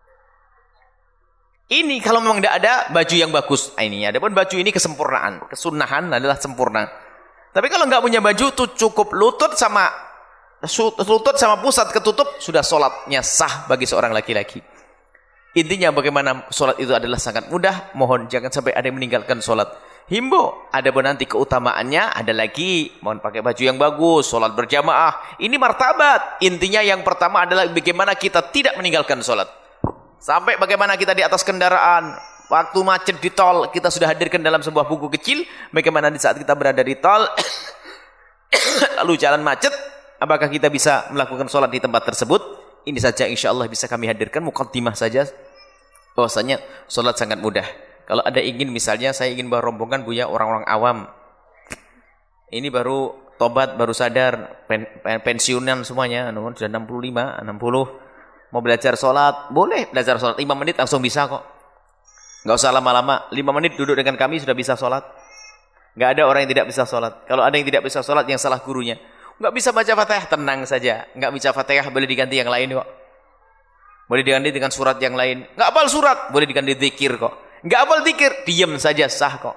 Ini kalau memang tidak ada baju yang bagus. Nah, ini ada pun baju ini kesempurnaan. Kesunahan adalah sempurna. Tapi kalau nggak punya baju tuh cukup lutut sama lutut sama pusat ketutup, sudah sholatnya sah bagi seorang laki-laki. Intinya bagaimana sholat itu adalah sangat mudah. Mohon jangan sampai ada yang meninggalkan sholat. Himbo, ada pun nanti keutamaannya ada lagi. Mohon pakai baju yang bagus, sholat berjamaah. Ini martabat. Intinya yang pertama adalah bagaimana kita tidak meninggalkan sholat. Sampai bagaimana kita di atas kendaraan, waktu macet di tol, kita sudah hadirkan dalam sebuah buku kecil. Bagaimana di saat kita berada di tol, lalu jalan macet, apakah kita bisa melakukan sholat di tempat tersebut? Ini saja insya Allah bisa kami hadirkan, mukaddimah saja. Bahwasanya sholat sangat mudah. Kalau ada ingin, misalnya saya ingin bawa rombongan punya orang-orang awam. Ini baru tobat, baru sadar, pen, pen, pensiunan semuanya, sudah enam puluh lima, enam puluh. Mau belajar sholat, boleh belajar sholat. lima menit langsung bisa kok. Nggak usah lama-lama. lima menit duduk dengan kami sudah bisa sholat. Nggak ada orang yang tidak bisa sholat. Kalau ada yang tidak bisa sholat, yang salah gurunya. Nggak bisa baca Fatihah, tenang saja. Nggak bisa Fatihah, boleh diganti yang lain kok. Boleh diganti dengan surat yang lain. Nggak hafal surat, boleh diganti zikir kok. Nggak hafal zikir, diam saja, sah kok.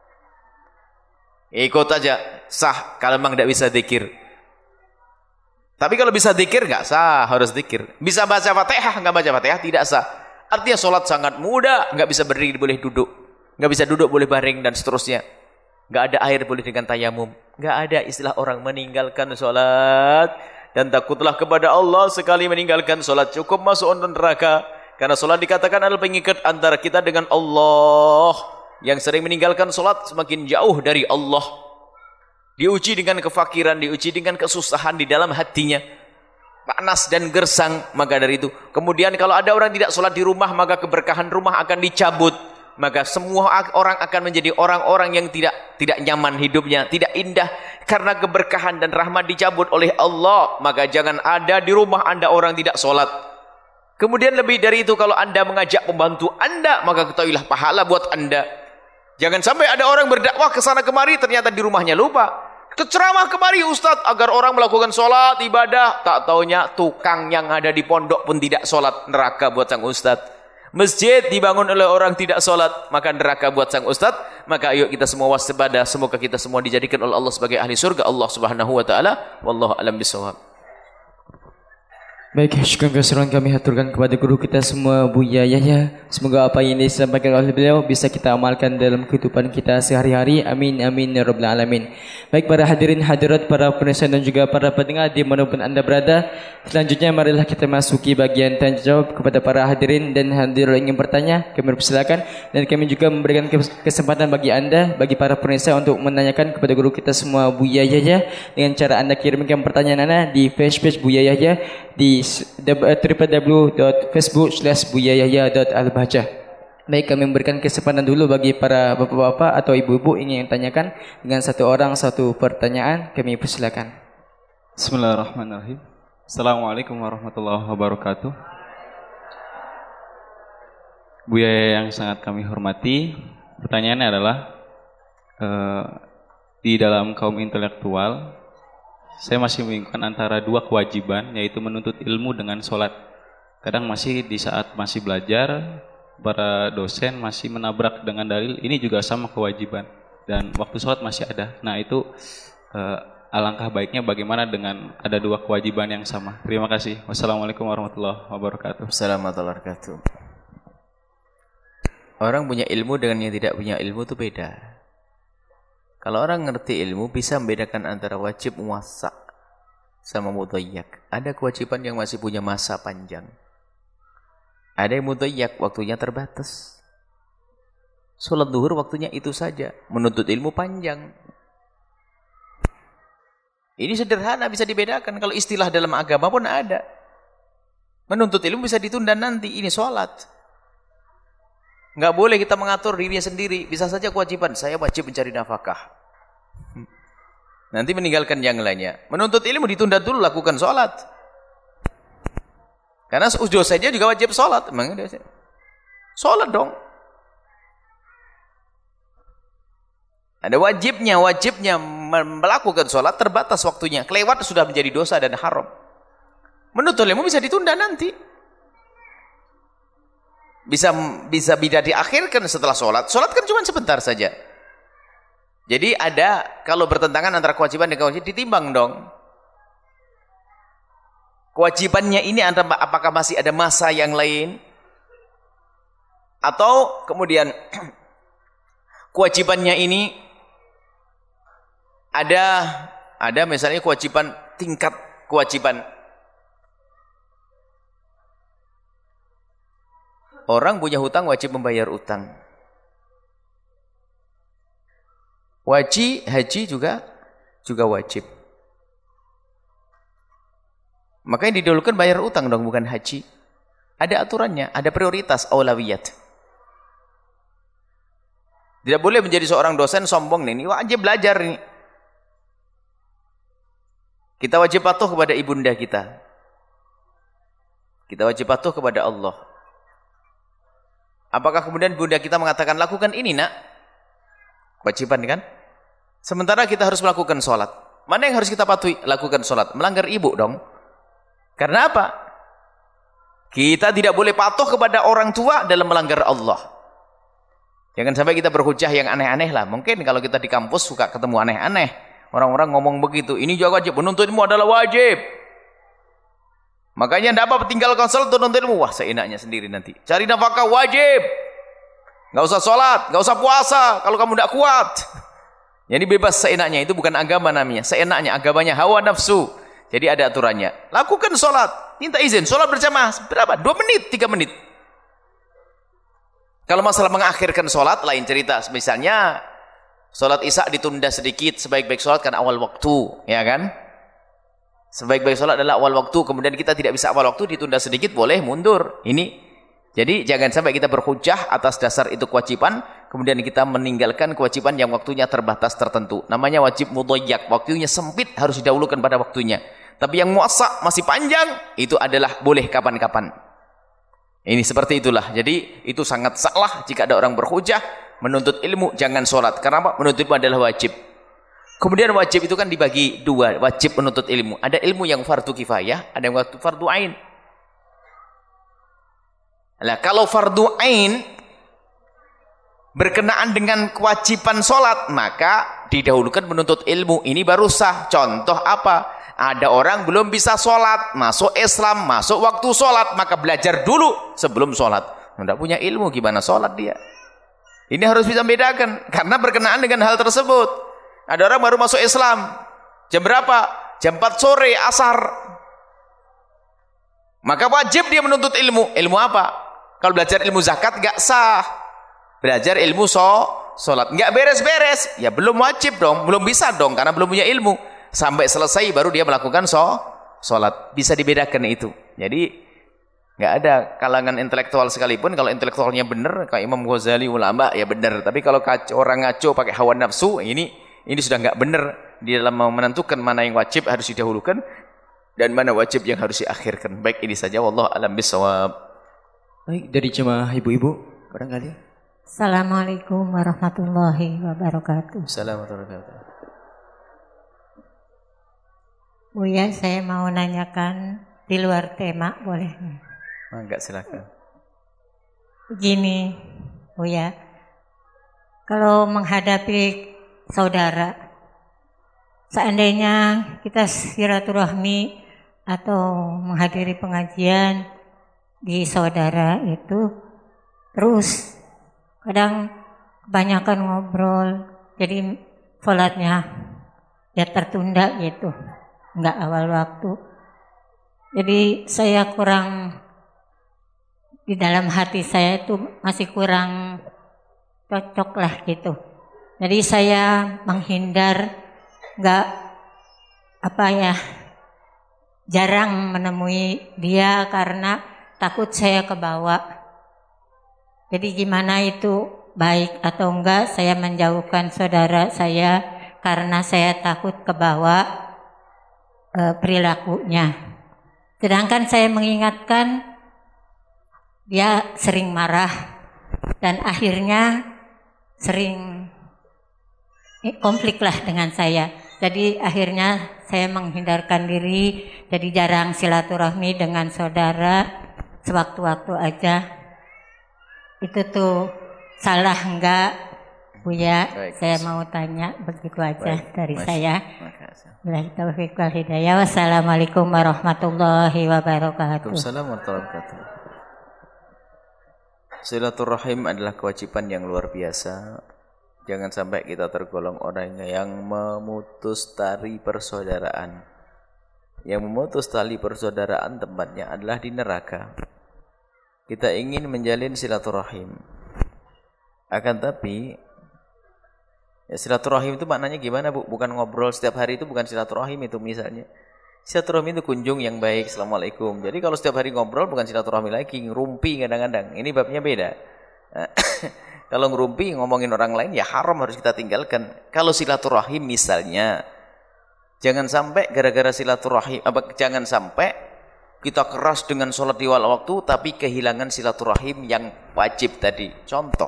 Ikut aja, sah. Kalau memang tidak bisa zikir. Tapi kalau bisa zikir nggak sah, harus zikir. Bisa baca Fatihah, nggak baca Fatihah tidak sah. Artinya sholat sangat mudah, nggak bisa berdiri boleh duduk, nggak bisa duduk boleh baring dan seterusnya. Nggak ada air boleh dengan tayamum. Nggak ada istilah orang meninggalkan sholat dan takutlah kepada Allah sekali meninggalkan sholat cukup masuk neraka. Karena sholat dikatakan adalah pengikat antara kita dengan Allah. Yang sering meninggalkan sholat semakin jauh dari Allah. Diuji dengan kefakiran, diuji dengan kesusahan di dalam hatinya. Panas dan gersang, maka dari itu. Kemudian kalau ada orang tidak sholat di rumah, maka keberkahan rumah akan dicabut. Maka semua orang akan menjadi orang-orang yang tidak tidak nyaman hidupnya, tidak indah. Karena keberkahan dan rahmat dicabut oleh Allah. Maka jangan ada di rumah Anda orang tidak sholat. Kemudian lebih dari itu, kalau Anda mengajak pembantu Anda, maka ketahuilah pahala buat Anda. Jangan sampai ada orang berdakwah ke sana kemari, ternyata di rumahnya lupa. Ceramah kemari Ustaz agar orang melakukan sholat, ibadah. Tak taunya tukang yang ada di pondok pun tidak sholat, neraka buat sang Ustaz. Masjid dibangun oleh orang tidak sholat, maka neraka buat sang Ustaz. Maka ayo kita semua waspada, semoga kita semua dijadikan oleh Allah sebagai ahli surga Allah Subhanahu wa taala. Wallahu a'lam bishawab. Baik, syukur keseruan kami haturkan kepada guru kita semua, Buya Yahya. Semoga apa yang disampaikan oleh beliau bisa kita amalkan dalam kehidupan kita sehari-hari. Amin, amin, ya rabbal alamin. Baik para hadirin hadirat, para pemirsa dan juga para pendengar dimanapun anda berada. Selanjutnya marilah kita masuki bagian tanya jawab kepada para hadirin dan hadir yang ingin bertanya. Kami persilakan dan kami juga memberikan kesempatan bagi anda, bagi para pemirsa untuk menanyakan kepada guru kita semua, Buya Yahya, dengan cara anda kirimkan pertanyaan anda di fanpage Buya Yahya di w w w dot facebook slash buya yahya dot al bahjah. Baik, kami memberikan kesempatan dulu bagi para bapak-bapak atau ibu-ibu yang ingin tanyakan dengan satu orang satu pertanyaan. Kami persilakan. Bismillahirrahmanirrahim. Assalamualaikum warahmatullahi wabarakatuh. Buya yang sangat kami hormati, pertanyaannya adalah eh, di dalam kaum intelektual saya masih membingungkan antara dua kewajiban, yaitu menuntut ilmu dengan sholat. Kadang masih di saat masih belajar, para dosen masih menabrak dengan dalil, ini juga sama kewajiban. Dan waktu sholat masih ada. Nah itu eh, alangkah baiknya bagaimana dengan ada dua kewajiban yang sama. Terima kasih. Wassalamualaikum warahmatullahi wabarakatuh. Assalamualaikum warahmatullahi wabarakatuh. Orang punya ilmu dengan yang tidak punya ilmu itu beda. Kalau orang ngerti ilmu bisa membedakan antara wajib muwassa sama mudayyak. Ada kewajiban yang masih punya masa panjang. Ada yang mudayyak, waktunya terbatas. Salat zuhur waktunya itu saja. Menuntut ilmu panjang. Ini sederhana, bisa dibedakan. Kalau istilah dalam agama pun ada. Menuntut ilmu bisa ditunda nanti. Ini salat. Enggak boleh kita mengatur dirinya sendiri. Bisa saja kewajiban, saya wajib mencari nafkah. Nanti meninggalkan yang lainnya. Menuntut ilmu ditunda dulu, lakukan sholat. Karena dosennya juga wajib sholat. Sholat dong. Ada wajibnya, wajibnya melakukan sholat terbatas waktunya. Kelewat sudah menjadi dosa dan haram. Menuntut ilmu bisa ditunda nanti. Bisa bisa bisa diakhirkan setelah sholat. Sholat kan cuma sebentar saja. Jadi ada, kalau bertentangan antara kewajiban dan kewajiban, ditimbang dong. Kewajibannya ini apakah masih ada masa yang lain? Atau kemudian kewajibannya ini ada ada misalnya kewajiban, tingkat kewajiban. Orang punya hutang wajib membayar utang. Wajib haji juga juga wajib. Makanya didahulukan bayar utang dong, bukan haji. Ada aturannya, ada prioritas, aulawiyat. Tidak boleh menjadi seorang dosen sombong nih, ini wajib belajar nih. Kita wajib patuh kepada ibunda kita. Kita wajib patuh kepada Allah. Apakah kemudian bunda kita mengatakan lakukan ini nak? Kewajiban kan? Sementara kita harus melakukan sholat. Mana yang harus kita patuhi? Lakukan sholat. Melanggar ibu dong. Karena apa? Kita tidak boleh patuh kepada orang tua dalam melanggar Allah. Jangan sampai kita berhujah yang aneh-aneh lah. Mungkin kalau kita di kampus suka ketemu aneh-aneh. Orang-orang ngomong begitu. Ini juga wajib. Menuntut ilmu adalah wajib. Makanya tidak apa tinggalkan sholat untuk menuntut ilmu. Wah, seenaknya sendiri nanti. Cari nafkah wajib. Gak usah sholat. Gak usah puasa. Kalau kamu tidak kuat. Jadi bebas seenaknya. Itu bukan agama namanya. Seenaknya. Agamanya hawa nafsu. Jadi ada aturannya. Lakukan sholat. Minta izin. Sholat berjamaah. Berapa? Dua menit. Tiga menit. Kalau masalah mengakhirkan sholat, lain cerita. Misalnya, sholat isya ditunda sedikit, sebaik-baik sholat kan awal waktu. Ya kan? Sebaik-baik sholat adalah awal waktu, kemudian kita tidak bisa awal waktu, ditunda sedikit, boleh mundur. Ini. Jadi, jangan sampai kita berhujah atas dasar itu kewajiban, kemudian kita meninggalkan kewajiban yang waktunya terbatas tertentu. Namanya wajib mudhayyak. Waktunya sempit, harus didahulukan pada waktunya. Tapi yang muasa masih panjang, itu adalah boleh kapan-kapan. Ini seperti itulah. Jadi itu sangat salah jika ada orang berhujah menuntut ilmu jangan sholat. Karena apa? Menuntut ilmu adalah wajib. Kemudian wajib itu kan dibagi dua. Wajib menuntut ilmu. Ada ilmu yang fardu kifayah, ada yang fardu ain. Nah, kalau fardu ain berkenaan dengan kewajiban sholat, maka didahulukan menuntut ilmu. Ini baru sah. Contoh apa? Ada orang belum bisa sholat, masuk Islam, masuk waktu sholat, maka belajar dulu sebelum sholat. Tidak punya ilmu, gimana sholat dia? Ini harus bisa membedakan, karena berkenaan dengan hal tersebut. Ada orang baru masuk Islam, jam berapa? Jam empat sore, asar. Maka wajib dia menuntut ilmu. Ilmu apa? Kalau belajar ilmu zakat, nggak sah. Belajar ilmu so, sholat, nggak beres-beres. Ya belum wajib dong, belum bisa dong, karena belum punya ilmu. Sampai selesai baru dia melakukan so, sholat. Bisa dibedakan itu. Jadi nggak ada kalangan intelektual sekalipun, kalau intelektualnya benar, kayak Imam Ghazali ulama ya benar. Tapi kalau kaco, orang ngaco pakai hawa nafsu, ini ini sudah nggak benar. Di dalam menentukan mana yang wajib harus didahulukan dan mana wajib yang harus diakhirkan. Baik, ini saja. Wallahu a'lam bishawab. Baik, dari jemaah ibu-ibu barangkali. Assalamualaikum warahmatullahi wabarakatuh. Assalamualaikum warahmatullahi wabarakatuh. Buya, saya mau nanyakan di luar tema, boleh? Oh, enggak, silakan. Begini, Buya, kalau menghadapi saudara, seandainya kita silaturahmi atau menghadiri pengajian di saudara itu, terus kadang kebanyakan ngobrol, jadi sholatnya ya tertunda gitu. Enggak awal waktu. Jadi saya kurang, di dalam hati saya itu masih kurang cocok lah gitu. Jadi saya menghindar, enggak apa ya, jarang menemui dia karena takut saya kebawa. Jadi gimana itu baik atau enggak saya menjauhkan saudara saya karena saya takut kebawa perilakunya. Sedangkan saya mengingatkan, dia sering marah dan akhirnya sering konflik lah dengan saya. Jadi akhirnya saya menghindarkan diri, jadi jarang silaturahmi dengan saudara, sewaktu-waktu aja. Itu tuh salah enggak, Buya? Baik. Saya mau tanya begitu aja. Baik. Dari Mas, saya. Billahi taufiq wal hidayah. Wassalamualaikum warahmatullahi wabarakatuh. Waalaikumsalam warahmatullahi wabarakatuh. Silaturahim adalah kewajiban yang luar biasa. Jangan sampai kita tergolong orang yang memutus tali persaudaraan. Yang memutus tali persaudaraan tempatnya adalah di neraka. Kita ingin menjalin silaturahim. Akan tapi ya, silaturahim itu maknanya gimana, Bu? Bukan ngobrol setiap hari, itu bukan silaturahim itu misalnya. Silaturahim itu kunjung yang baik, Assalamualaikum. Jadi kalau setiap hari ngobrol bukan silaturahim lagi, ngerumpi kadang-kadang. Ini babnya beda. Kalau ngerumpi ngomongin orang lain ya haram, harus kita tinggalkan. Kalau silaturahim misalnya, jangan sampai gara-gara silaturahim apa jangan sampai kita keras dengan sholat di awal waktu, tapi kehilangan silaturahim yang wajib tadi. Contoh,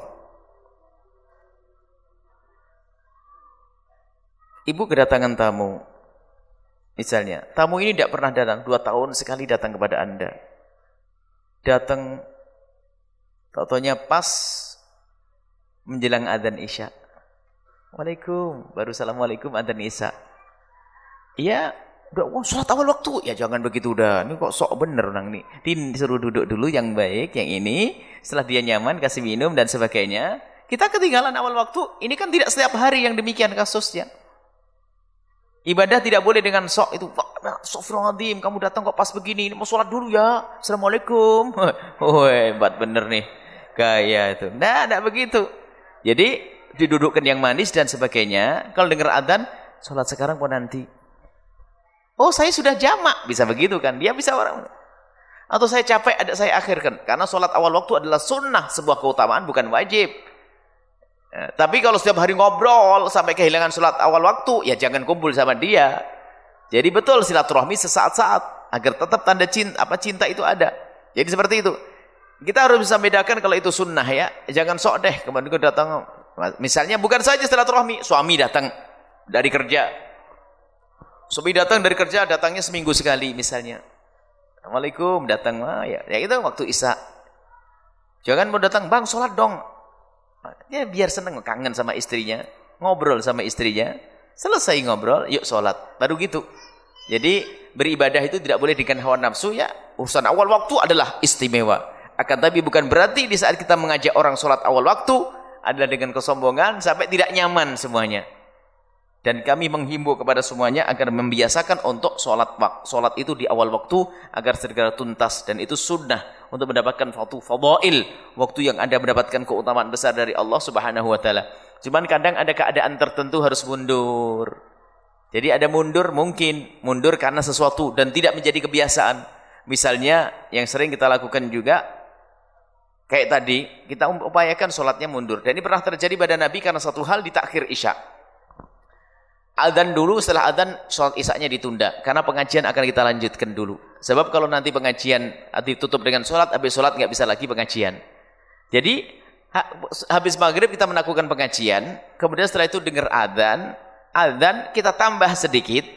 ibu kedatangan tamu, misalnya, tamu ini tidak pernah datang, dua tahun sekali datang kepada Anda. Datang, tau-taunya pas menjelang adzan Isya. Waalaikum, baru assalamualaikum adzan Isya. Iya, udah, wah, sholat awal waktu. Ya jangan begitu dah. Ini kok sok bener orang ini. Disuruh duduk dulu yang baik, yang ini. Setelah dia nyaman, kasih minum dan sebagainya. Kita ketinggalan awal waktu. Ini kan tidak setiap hari yang demikian kasusnya. Ibadah tidak boleh dengan sok itu. Astagfirullahaladzim, kamu datang kok pas begini. Ini mau sholat dulu ya. Assalamualaikum. Oh, hebat bener nih. Gaya itu. Nah, tidak begitu. Jadi, didudukkan yang manis dan sebagainya. Kalau dengar adzan, sholat sekarang pun nanti. Oh, saya sudah jamak, bisa begitu kan? Dia bisa orang. Atau saya capek, ada saya akhirkan. Karena sholat awal waktu adalah sunnah, sebuah keutamaan, bukan wajib. Ya, tapi kalau setiap hari ngobrol sampai kehilangan sholat awal waktu, ya jangan kumpul sama dia. Jadi betul silaturahmi sesaat-saat agar tetap tanda cinta, apa cinta itu ada. Jadi seperti itu. Kita harus bisa bedakan kalau itu sunnah ya. Jangan sok deh kemarin gue datang. Misalnya bukan saja silaturahmi, suami datang dari kerja. Suami datang dari kerja, datangnya seminggu sekali misalnya. Assalamualaikum, datang. Ah, ya, ya itu waktu Isya. Jangan mau datang, bang sholat dong. Ya biar seneng, kangen sama istrinya. Ngobrol sama istrinya. Selesai ngobrol, yuk sholat. Baru gitu. Jadi beribadah itu tidak boleh dengan hawa nafsu ya. Urusan awal waktu adalah istimewa. Akan tapi bukan berarti di saat kita mengajak orang sholat awal waktu adalah dengan kesombongan sampai tidak nyaman semuanya. Dan kami menghimbau kepada semuanya agar membiasakan untuk sholat sholat itu di awal waktu agar segera tuntas, dan itu sunnah untuk mendapatkan waktu fadail, waktu yang Anda mendapatkan keutamaan besar dari Allah Subhanahu wa taala. Cuman kadang ada keadaan tertentu harus mundur. Jadi ada mundur, mungkin mundur karena sesuatu dan tidak menjadi kebiasaan. Misalnya yang sering kita lakukan juga kayak tadi, kita upayakan sholatnya mundur. Dan ini pernah terjadi pada Nabi karena satu hal di takhir Isya. Adzan dulu, setelah adzan sholat Isya-nya ditunda karena pengajian akan kita lanjutkan dulu. Sebab kalau nanti pengajian ditutup dengan sholat, habis sholat nggak bisa lagi pengajian. Jadi habis maghrib kita melakukan pengajian, kemudian setelah itu dengar adzan, adzan kita tambah sedikit.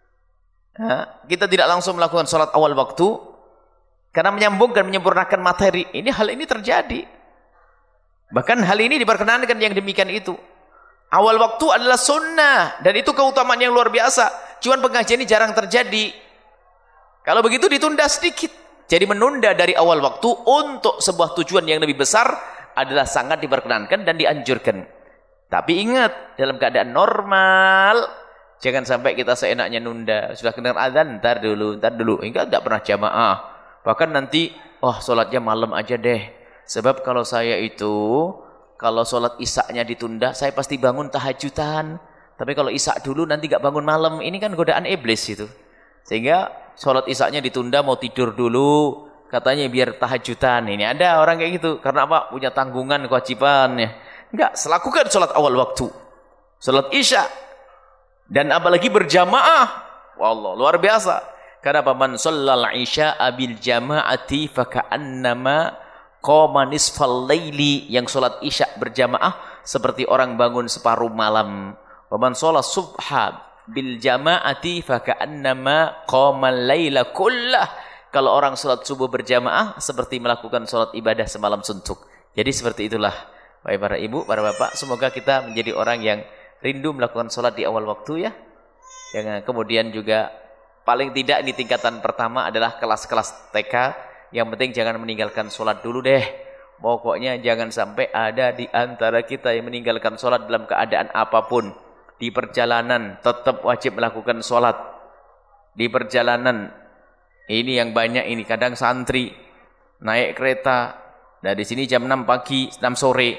Kita tidak langsung melakukan sholat awal waktu karena menyambung dan menyempurnakan materi. Ini hal ini terjadi. Bahkan hal ini diperkenankan yang demikian itu. Awal waktu adalah sunnah dan itu keutamaan yang luar biasa. Cuman pengajian ini jarang terjadi. Kalau begitu ditunda sedikit. Jadi menunda dari awal waktu untuk sebuah tujuan yang lebih besar adalah sangat diperkenankan dan dianjurkan. Tapi ingat, dalam keadaan normal, jangan sampai kita seenaknya nunda. Sudah kenal azan, ntar dulu, ntar dulu. Enggak, tidak pernah jamaah. Bahkan nanti, oh sholatnya malam aja deh. Sebab kalau saya itu kalau sholat Isya-nya ditunda, saya pasti bangun tahajudan. Tapi kalau Isya dulu nanti gak bangun malam, ini kan godaan iblis itu. Sehingga sholat Isya-nya ditunda, mau tidur dulu, katanya biar tahajudan. Ini ada orang kayak gitu. Karena apa? Punya tanggungan, kewajiban ya. Enggak, selakukan sholat awal waktu. Sholat Isya. Dan apalagi berjamaah. Wallah, luar biasa. Karena apa? Man shallal isya'a bil jama'ati faka'annama qoma nisfal laili, yang sholat Isya berjamaah seperti orang bangun separuh malam. Wa man sholat subha bil jama'ati faka'annama qoma laila kullah. Kalau orang sholat subuh berjamaah seperti melakukan sholat ibadah semalam suntuk. Jadi seperti itulah Bapak para ibu, para bapak, semoga kita menjadi orang yang rindu melakukan sholat di awal waktu ya. Yang kemudian juga paling tidak ini tingkatan pertama adalah kelas-kelas T K. Yang penting jangan meninggalkan sholat dulu deh. Pokoknya jangan sampai ada di antara kita yang meninggalkan sholat dalam keadaan apapun. Di perjalanan tetap wajib melakukan sholat. Di perjalanan ini yang banyak ini. Kadang santri naik kereta dari sini jam enam pagi, enam sore.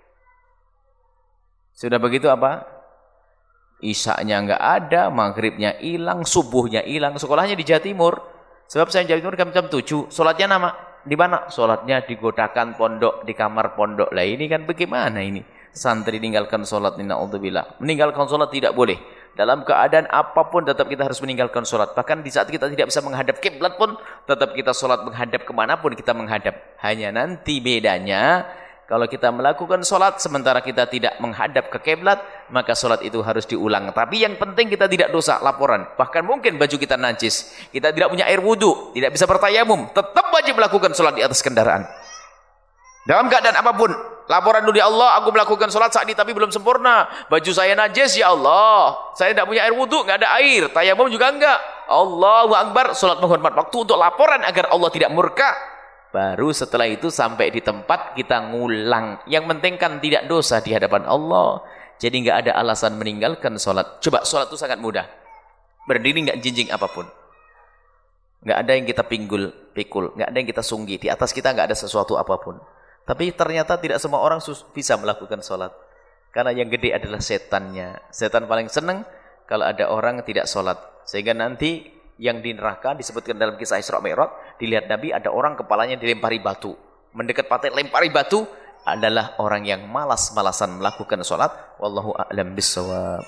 Sudah begitu apa? Isya-nya enggak ada, maghribnya hilang, subuhnya hilang. Sekolahnya di Jawa Timur. Sebab saya Jawa Timur jam tujuh, sholatnya nama di mana? Sholatnya di godakan pondok, di kamar pondok. Lah ini kan bagaimana ini? Santri meninggalkan sholat, na'udzubillah. Meninggalkan sholat tidak boleh. dalam keadaan apapun tetap kita harus meninggalkan sholat. Bahkan di saat kita tidak bisa menghadap kiblat pun, tetap kita sholat menghadap kemanapun kita menghadap. Hanya nanti bedanya, kalau kita melakukan sholat sementara kita tidak menghadap ke kiblat, maka sholat itu harus diulang. Tapi yang penting kita tidak dosa, laporan. Bahkan mungkin baju kita najis, kita tidak punya air wudhu, tidak bisa bertayamum, tetap wajib melakukan sholat di atas kendaraan. Dalam keadaan apapun, laporan dulu, ya Allah, aku melakukan sholat saat ini tapi belum sempurna. Baju saya najis, ya Allah. Saya tidak punya air wudhu, nggak ada air. Tayamum juga enggak. Allahu Akbar, sholat menghormat waktu untuk laporan agar Allah tidak murka. Baru setelah itu sampai di tempat kita ngulang. Yang penting kan tidak dosa di hadapan Allah. Jadi nggak ada alasan meninggalkan sholat. Coba, sholat itu sangat mudah. Berdiri nggak jinjing apapun. Nggak ada yang kita pinggul, pikul. Nggak ada yang kita sunggi. Di atas kita nggak ada sesuatu apapun. Tapi ternyata tidak semua orang bisa melakukan sholat. Karena yang gede adalah setannya. Setan paling senang kalau ada orang tidak sholat. Sehingga nanti yang di neraka disebutkan dalam kisah Isra Mi'raj, dilihat Nabi ada orang kepalanya dilempari batu. Mendekat patah lempari batu adalah orang yang malas-malasan melakukan sholat. Wallahu a'lam bissawab.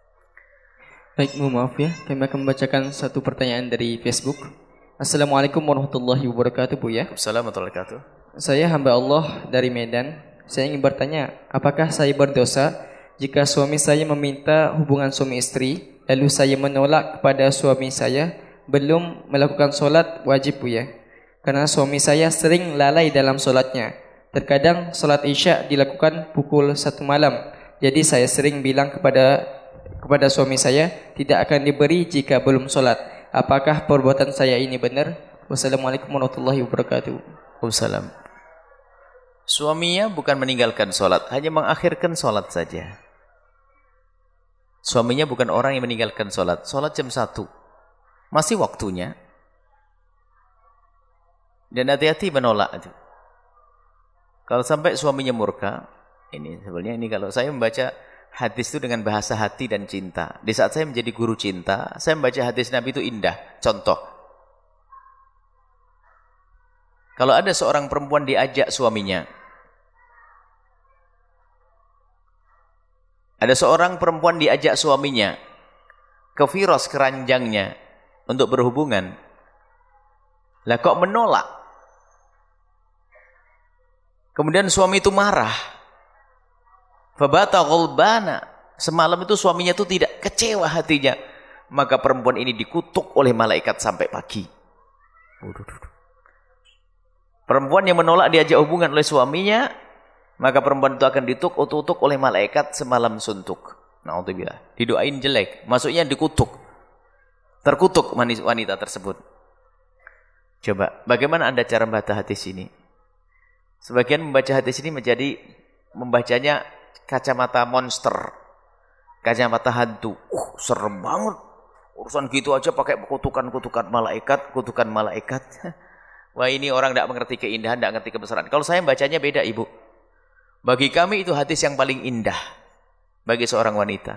Baik, mohon maaf ya. Kami akan membacakan satu pertanyaan dari Facebook. Assalamualaikum warahmatullahi wabarakatuh, Bu ya. Assalamualaikum warahmatullahi wabarakatuh. Saya hamba Allah dari Medan. Saya ingin bertanya, apakah saya berdosa jika suami saya meminta hubungan suami istri, lalu saya menolak kepada suami saya belum melakukan solat wajib, Bu ya? Karena suami saya sering lalai dalam solatnya. Terkadang solat isya dilakukan pukul satu malam. Jadi saya sering bilang kepada kepada suami saya tidak akan diberi jika belum solat. Apakah perbuatan saya ini benar? Wassalamualaikum warahmatullahi wabarakatuh. Waalaikumsalam. Suaminya bukan meninggalkan sholat, hanya mengakhirkan sholat saja. Suaminya bukan orang yang meninggalkan sholat. Sholat jam satu. Masih waktunya. Dan hati-hati menolak. Kalau sampai suaminya murka, ini sebenarnya ini kalau saya membaca hadis itu dengan bahasa hati dan cinta. Di saat saya menjadi guru cinta, saya membaca hadis Nabi itu indah. Contoh. Kalau ada seorang perempuan diajak suaminya, ada seorang perempuan diajak suaminya ke firas keranjangnya untuk berhubungan, lah kok menolak? Kemudian suami itu marah, fabata ghulbana, semalam itu suaminya itu tidak kecewa hatinya, maka perempuan ini dikutuk oleh malaikat sampai pagi. Perempuan yang menolak diajak hubungan oleh suaminya, maka perempuan itu akan dituk-utuk oleh malaikat semalam suntuk. Na'udzubillah. Didoain jelek, maksudnya dikutuk. Terkutuk wanita tersebut. Coba, bagaimana Anda cara membaca hadis ini? Sebagian membaca hadis ini menjadi membacanya kacamata monster, kacamata hantu. Uh, serem banget. Urusan gitu aja pakai kutukan-kutukan malaikat, kutukan malaikat. Wah, ini orang tidak mengerti keindahan, tidak mengerti kebesaran. Kalau saya bacanya beda, Ibu. Bagi kami itu hadis yang paling indah bagi seorang wanita.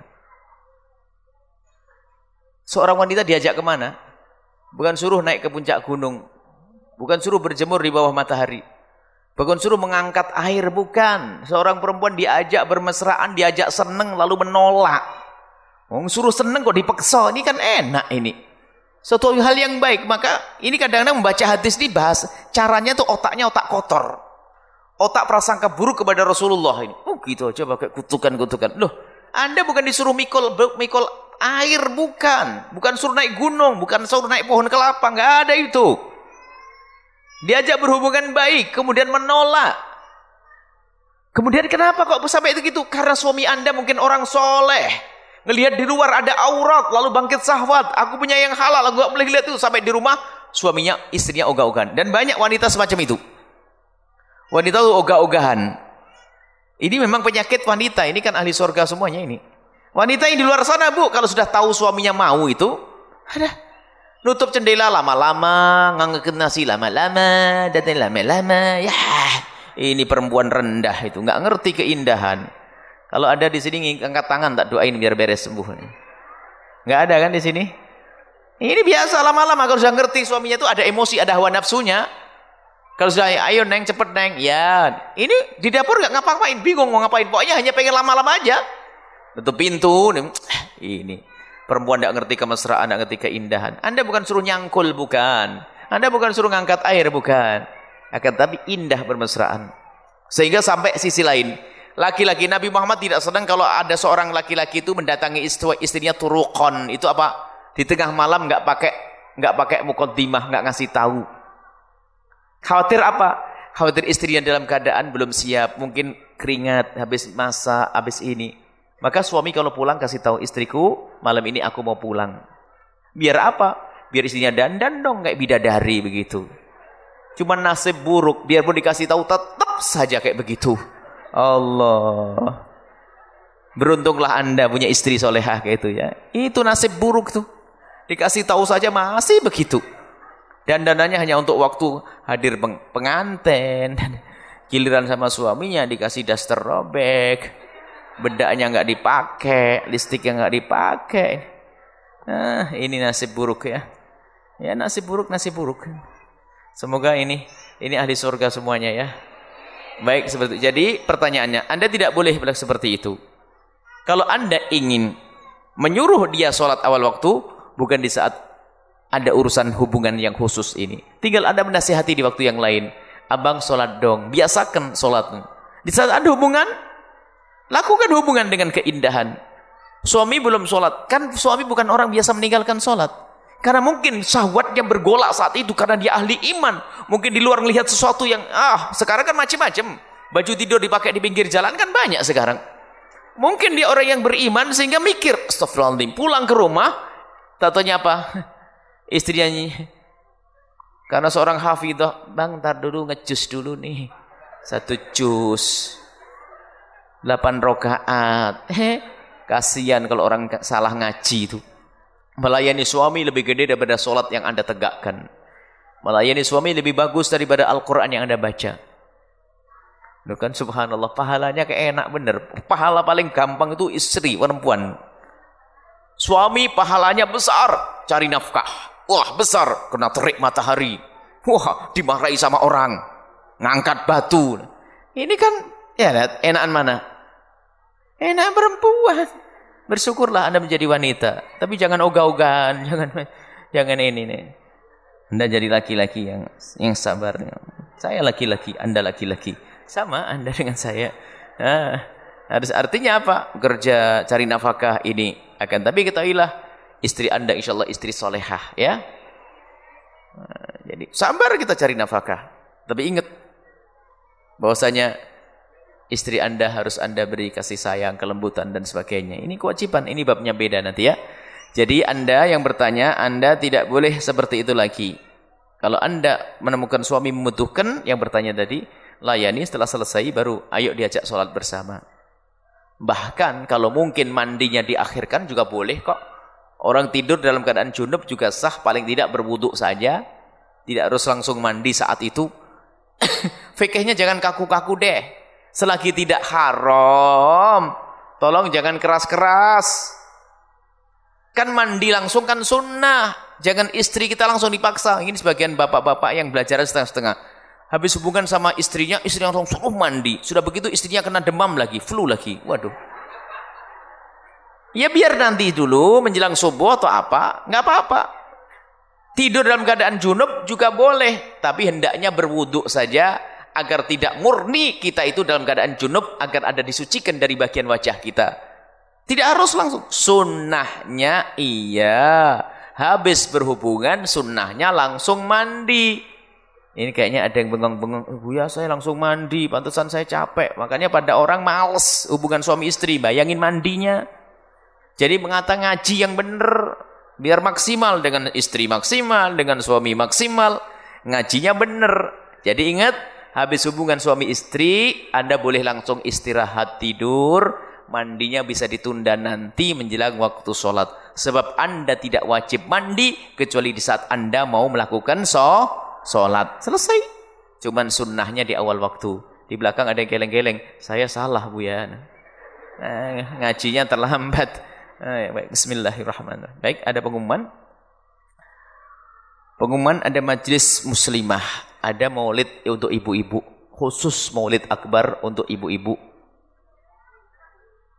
Seorang wanita diajak kemana? Bukan suruh naik ke puncak gunung, bukan suruh berjemur di bawah matahari, bukan suruh mengangkat air, bukan. Seorang perempuan diajak bermesraan, diajak seneng lalu menolak. Wong suruh seneng kok dipaksa, ini kan enak ini. Suatu hal yang baik, maka ini kadang-kadang membaca hadis ini bahas caranya tuh otaknya otak kotor. Otak prasangka buruk kepada Rasulullah ini. Oh gitu aja pakai kutukan-kutukan. Loh, Anda bukan disuruh mikul mikul air, bukan. Bukan suruh naik gunung, bukan suruh naik pohon kelapa, enggak ada itu. Diajak berhubungan baik, kemudian menolak. Kemudian kenapa kok sampai itu gitu? Karena suami Anda mungkin orang soleh. Ngelihat di luar ada aurat, lalu bangkit syahwat. Aku punya yang halal, aku gak boleh lihat itu. Sampai di rumah, suaminya, istrinya ogah-ogahan. Dan banyak wanita semacam itu. Wanita itu ogah-ogahan. Ini memang penyakit wanita. Ini kan ahli surga semuanya ini. Wanita yang di luar sana, Bu, kalau sudah tahu suaminya mau itu, ada nutup jendela lama-lama, ngangekin nasi lama-lama, datang lama-lama. Ya, ini perempuan rendah itu, nggak ngerti keindahan. Kalau ada di sini angkat tangan tak doain biar beres sembuh. Nggak ada kan di sini? Ini biasa lama-lama kalau sudah ngerti suaminya itu ada emosi, ada hawa nafsunya. Kalau sudah ayo neng cepet neng, ya ini di dapur nggak ngapa-ngapain, bingung mau ngapain. Pokoknya hanya pengen lama-lama aja. Tutup pintu, ini Perempuan tidak ngerti kemesraan, tidak ngerti keindahan. Anda bukan suruh nyangkul, bukan. Anda bukan suruh ngangkat air, bukan. Akan tapi indah bermesraan. Sehingga sampai sisi lain. Laki-laki, Nabi Muhammad tidak senang kalau ada seorang laki-laki itu mendatangi istri, istrinya turuqon. Itu apa? Di tengah malam nggak pakai nggak pakai muqaddimah, nggak ngasih tahu. Khawatir apa? Khawatir istrinya dalam keadaan belum siap. Mungkin keringat, habis masak, habis ini. Maka suami kalau pulang kasih tahu istriku, malam ini aku mau pulang. Biar apa? Biar istrinya dandan dong kayak bidadari begitu. Cuma nasib buruk, biarpun dikasih tahu tetap saja kayak begitu. Allah. Beruntunglah Anda punya istri solehah kayak itu ya. Itu nasib buruk tuh. Dikasih tahu saja masih begitu. Dandanannya hanya untuk waktu hadir peng pengantin. Giliran sama suaminya dikasih daster robek. Bedaknya nggak dipakai, listrik yang nggak dipakai. Nah, ini nasib buruk ya. Ya nasib buruk, nasib buruk. Semoga ini ini ahli surga semuanya ya. Baik seperti itu. Jadi pertanyaannya, Anda tidak boleh bilang seperti itu. Kalau Anda ingin menyuruh dia sholat awal waktu, bukan di saat ada urusan hubungan yang khusus ini. Tinggal Anda menasihati di waktu yang lain. Abang sholat dong, biasakan sholat. Di saat ada hubungan, lakukan hubungan dengan keindahan. Suami belum sholat. Kan suami bukan orang biasa meninggalkan sholat. Karena mungkin syahwatnya bergolak saat itu. Karena dia ahli iman. Mungkin di luar melihat sesuatu yang, ah sekarang kan macam-macam. Baju tidur dipakai di pinggir jalan kan banyak sekarang. Mungkin dia orang yang beriman sehingga mikir, astagfirullahaladzim, pulang ke rumah, tatonya apa? Istrinya, karena seorang hafidhah, bang ntar dulu ngejus dulu nih. Satu jus. Delapan rokaat. Eh, kasihan kalau orang salah ngaji itu. Melayani suami lebih gede daripada solat yang Anda tegakkan. Melayani suami lebih bagus daripada Al-Quran yang Anda baca. Loh kan subhanallah, pahalanya kayak enak bener. Pahala paling gampang itu istri, perempuan. Suami pahalanya besar, cari nafkah. Wah besar, kena terik matahari. Wah dimarahi sama orang. Ngangkat batu. Ini kan ya, enakan mana? Enak perempuan. Bersyukurlah Anda menjadi wanita, tapi jangan ogah-ogahan, jangan jangan ini nih. Anda jadi laki-laki yang yang sabar. Saya laki-laki, Anda laki-laki. Sama Anda dengan saya. Nah, harus artinya apa? Kerja cari nafkah ini akan, tapi ketahuilah istri Anda insyaallah istri solehah ya. Nah, jadi sabar kita cari nafkah. Tapi ingat bahwasanya istri Anda harus Anda beri kasih sayang, kelembutan dan sebagainya. Ini kewajiban, ini babnya beda nanti ya. Jadi Anda yang bertanya, Anda tidak boleh seperti itu lagi. Kalau Anda menemukan suami membutuhkan, yang bertanya tadi, layani setelah selesai baru ayo diajak sholat bersama. Bahkan kalau mungkin mandinya diakhirkan juga boleh kok. Orang tidur dalam keadaan junub juga sah, paling tidak berwuduk saja. Tidak harus langsung mandi saat itu. Fikihnya jangan kaku-kaku deh. Selagi tidak haram, tolong jangan keras-keras. Kan mandi langsung kan sunnah. Jangan istri kita langsung dipaksa. Ini sebagian bapak-bapak yang belajar setengah-setengah. Habis hubungan sama istrinya, istrinya langsung suruh mandi. Sudah begitu istrinya kena demam lagi, flu lagi. Waduh. Ya biar nanti dulu menjelang subuh atau apa, nggak apa-apa. Tidur dalam keadaan junub juga boleh, tapi hendaknya berwuduk saja. Agar tidak murni kita itu dalam keadaan junub, agar ada disucikan dari bagian wajah kita. Tidak harus langsung. Sunnahnya iya. Habis berhubungan, sunnahnya langsung mandi. Ini kayaknya ada yang bengong-bengong. Oh, ya saya langsung mandi, pantesan saya capek. Makanya pada orang males hubungan suami istri. Bayangin mandinya. Jadi mengata ngaji yang benar. Biar maksimal dengan istri maksimal, dengan suami maksimal. Ngajinya benar. Jadi ingat, habis hubungan suami istri, Anda boleh langsung istirahat tidur, mandinya bisa ditunda nanti menjelang waktu sholat. Sebab Anda tidak wajib mandi, kecuali di saat Anda mau melakukan so, sholat. Selesai. Cuman sunnahnya di awal waktu. Di belakang ada yang geleng-geleng, saya salah Bu ya. Nah, ngajinya terlambat. Nah, baik, bismillahirrahmanirrahim. Baik, ada pengumuman. Pengumuman ada majelis muslimah. Ada maulid untuk ibu-ibu, khusus maulid akbar untuk ibu-ibu.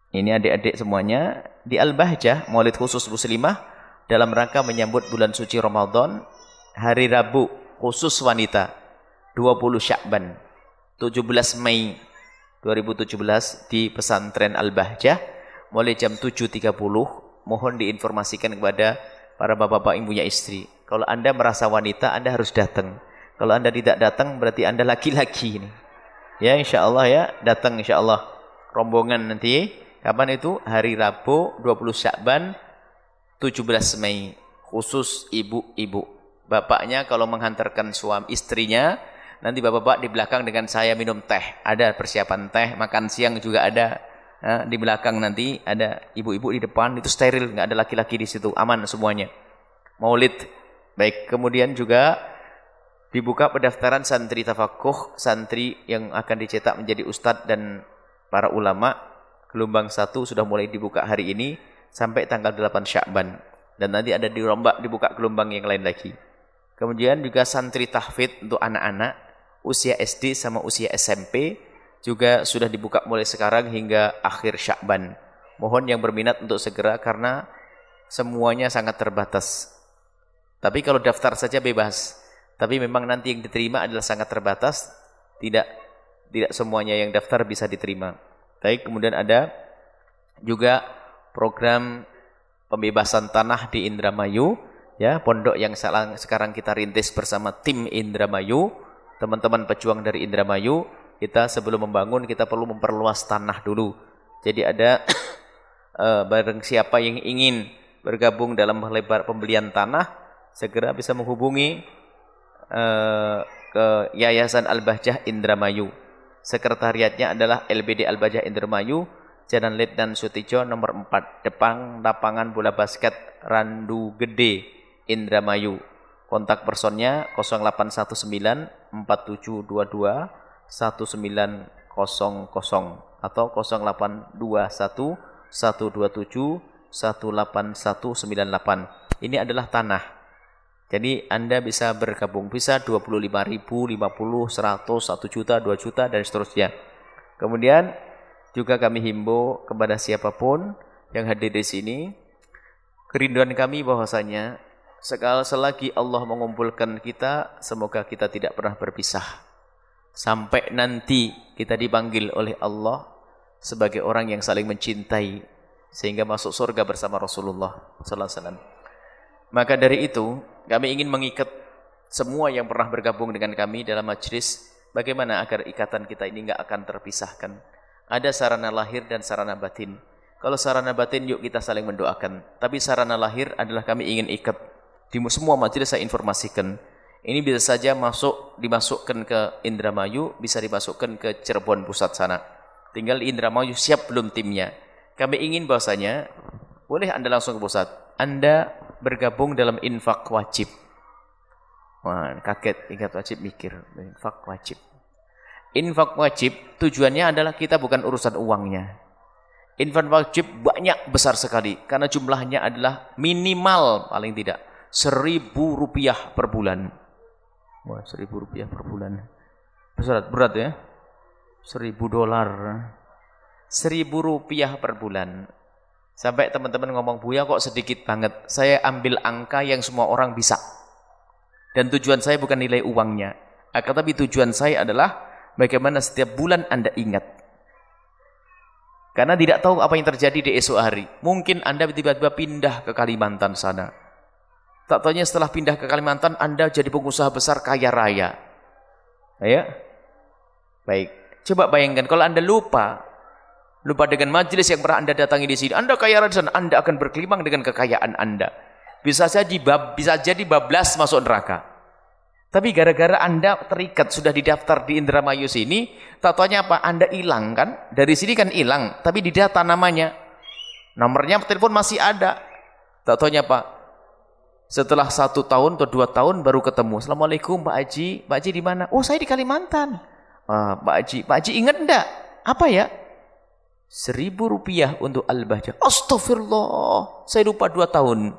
Ini adik-adik semuanya di Al-Bahjah, Maulid khusus Muslimah dalam rangka menyambut bulan suci Ramadan, hari Rabu khusus wanita dua puluh Sya'ban tujuh belas Mei dua ribu tujuh belas di pesantren Al-Bahjah mulai jam tujuh tiga puluh. Mohon diinformasikan kepada para bapak-bapak yang punya istri. Kalau Anda merasa wanita, Anda harus datang. Kalau Anda tidak datang berarti Anda laki-laki ini. Ya, insyaallah ya, datang insyaallah. Rombongan nanti kapan itu? Hari Rabu dua puluh Sya'ban tujuh belas Mei, khusus ibu-ibu. Bapaknya kalau menghantarkan suami istrinya, nanti bapak-bapak di belakang dengan saya minum teh. Ada persiapan teh, makan siang juga ada. Nah, di belakang nanti ada ibu-ibu di depan, itu steril, nggak ada laki-laki di situ, aman semuanya. Maulid. Baik, kemudian juga dibuka pendaftaran santri tafakuh, santri yang akan dicetak menjadi ustadz dan para ulama. Gelombang satu sudah mulai dibuka hari ini sampai tanggal delapan Sya'ban. Dan nanti ada dirombak dibuka gelombang yang lain lagi. Kemudian juga santri tahfidz untuk anak-anak usia S D sama usia S M P juga sudah dibuka mulai sekarang hingga akhir Sya'ban. Mohon yang berminat untuk segera karena semuanya sangat terbatas. Tapi kalau daftar saja bebas. Tapi memang nanti yang diterima adalah sangat terbatas. Tidak tidak semuanya yang daftar bisa diterima. Baik, kemudian ada juga program pembebasan tanah di Indramayu, ya, pondok yang sekarang kita rintis bersama tim Indramayu, teman-teman pejuang dari Indramayu. Kita sebelum membangun kita perlu memperluas tanah dulu. Jadi ada uh, barang siapa yang ingin bergabung dalam lebar pembelian tanah, segera bisa menghubungi uh, ke Yayasan Al-Bahjah Indramayu. Sekretariatnya adalah L B D Al-Bahjah Indramayu, Jalan Letnan Sutijo nomor empat, depan lapangan bola basket Randu Gede, Indramayu. Kontak personnya nol delapan satu sembilan empat tujuh dua dua satu sembilan nol nol atau nol delapan dua satu satu dua tujuh satu delapan satu sembilan delapan. Ini adalah tanah. Jadi Anda bisa bergabung, bisa dua puluh lima ribu, lima puluh, seratus, satu juta, dua juta, dan seterusnya. Kemudian juga kami himbau kepada siapapun yang hadir di sini, kerinduan kami bahwasanya sekali selagi Allah mengumpulkan kita, semoga kita tidak pernah berpisah. Sampai nanti kita dipanggil oleh Allah sebagai orang yang saling mencintai, sehingga masuk surga bersama Rasulullah sallallahu alaihi wasallam. Maka dari itu, kami ingin mengikat semua yang pernah bergabung dengan kami dalam majlis, bagaimana agar ikatan kita ini enggak akan terpisahkan. Ada sarana lahir dan sarana batin. Kalau sarana batin, yuk kita saling mendoakan. Tapi sarana lahir adalah kami ingin ikat. Di semua majlis saya informasikan. Ini bisa saja masuk, dimasukkan ke Indramayu, bisa dimasukkan ke Cirebon pusat sana. Tinggal di Indramayu siap belum timnya. Kami ingin bahwasanya, boleh Anda langsung ke pusat. Anda bergabung dalam infak wajib. Wah, kaget, infak wajib mikir, infak wajib. Infak wajib tujuannya adalah kita bukan urusan uangnya. Infak wajib banyak, besar sekali, karena jumlahnya adalah minimal paling tidak seribu rupiah per bulan. Wah, seribu rupiah per bulan. Berat, berat ya? Seribu dolar. Seribu rupiah per bulan. Sampai teman-teman ngomong, Buya kok sedikit banget. Saya ambil angka yang semua orang bisa. Dan tujuan saya bukan nilai uangnya. Akan tapi tujuan saya adalah bagaimana setiap bulan Anda ingat. Karena tidak tahu apa yang terjadi di esok hari. Mungkin Anda tiba-tiba pindah ke Kalimantan sana. Tak taunya setelah pindah ke Kalimantan, Anda jadi pengusaha besar kaya raya. Ya? Baik. Coba bayangkan kalau Anda lupa. Lupa dengan majelis yang pernah Anda datangi di sini. Anda kaya raya di sana, Anda akan berkelimang dengan kekayaan Anda. Bisa jadi bab, bisa jadi bablas masuk neraka. Tapi gara-gara Anda terikat sudah didaftar di Indramayu sini, tak taunya apa? Anda hilang kan? Dari sini kan hilang, tapi di data namanya. Nomornya telepon masih ada. Tak taunya apa? Setelah satu tahun atau dua tahun baru ketemu. Assalamualaikum Pak Haji. Pak Haji di mana? Oh, saya di Kalimantan. Ah, Pak Haji, Pak Haji ingat enggak? Apa ya? Seribu rupiah untuk Al-Bahjah. Astagfirullah, saya lupa dua tahun.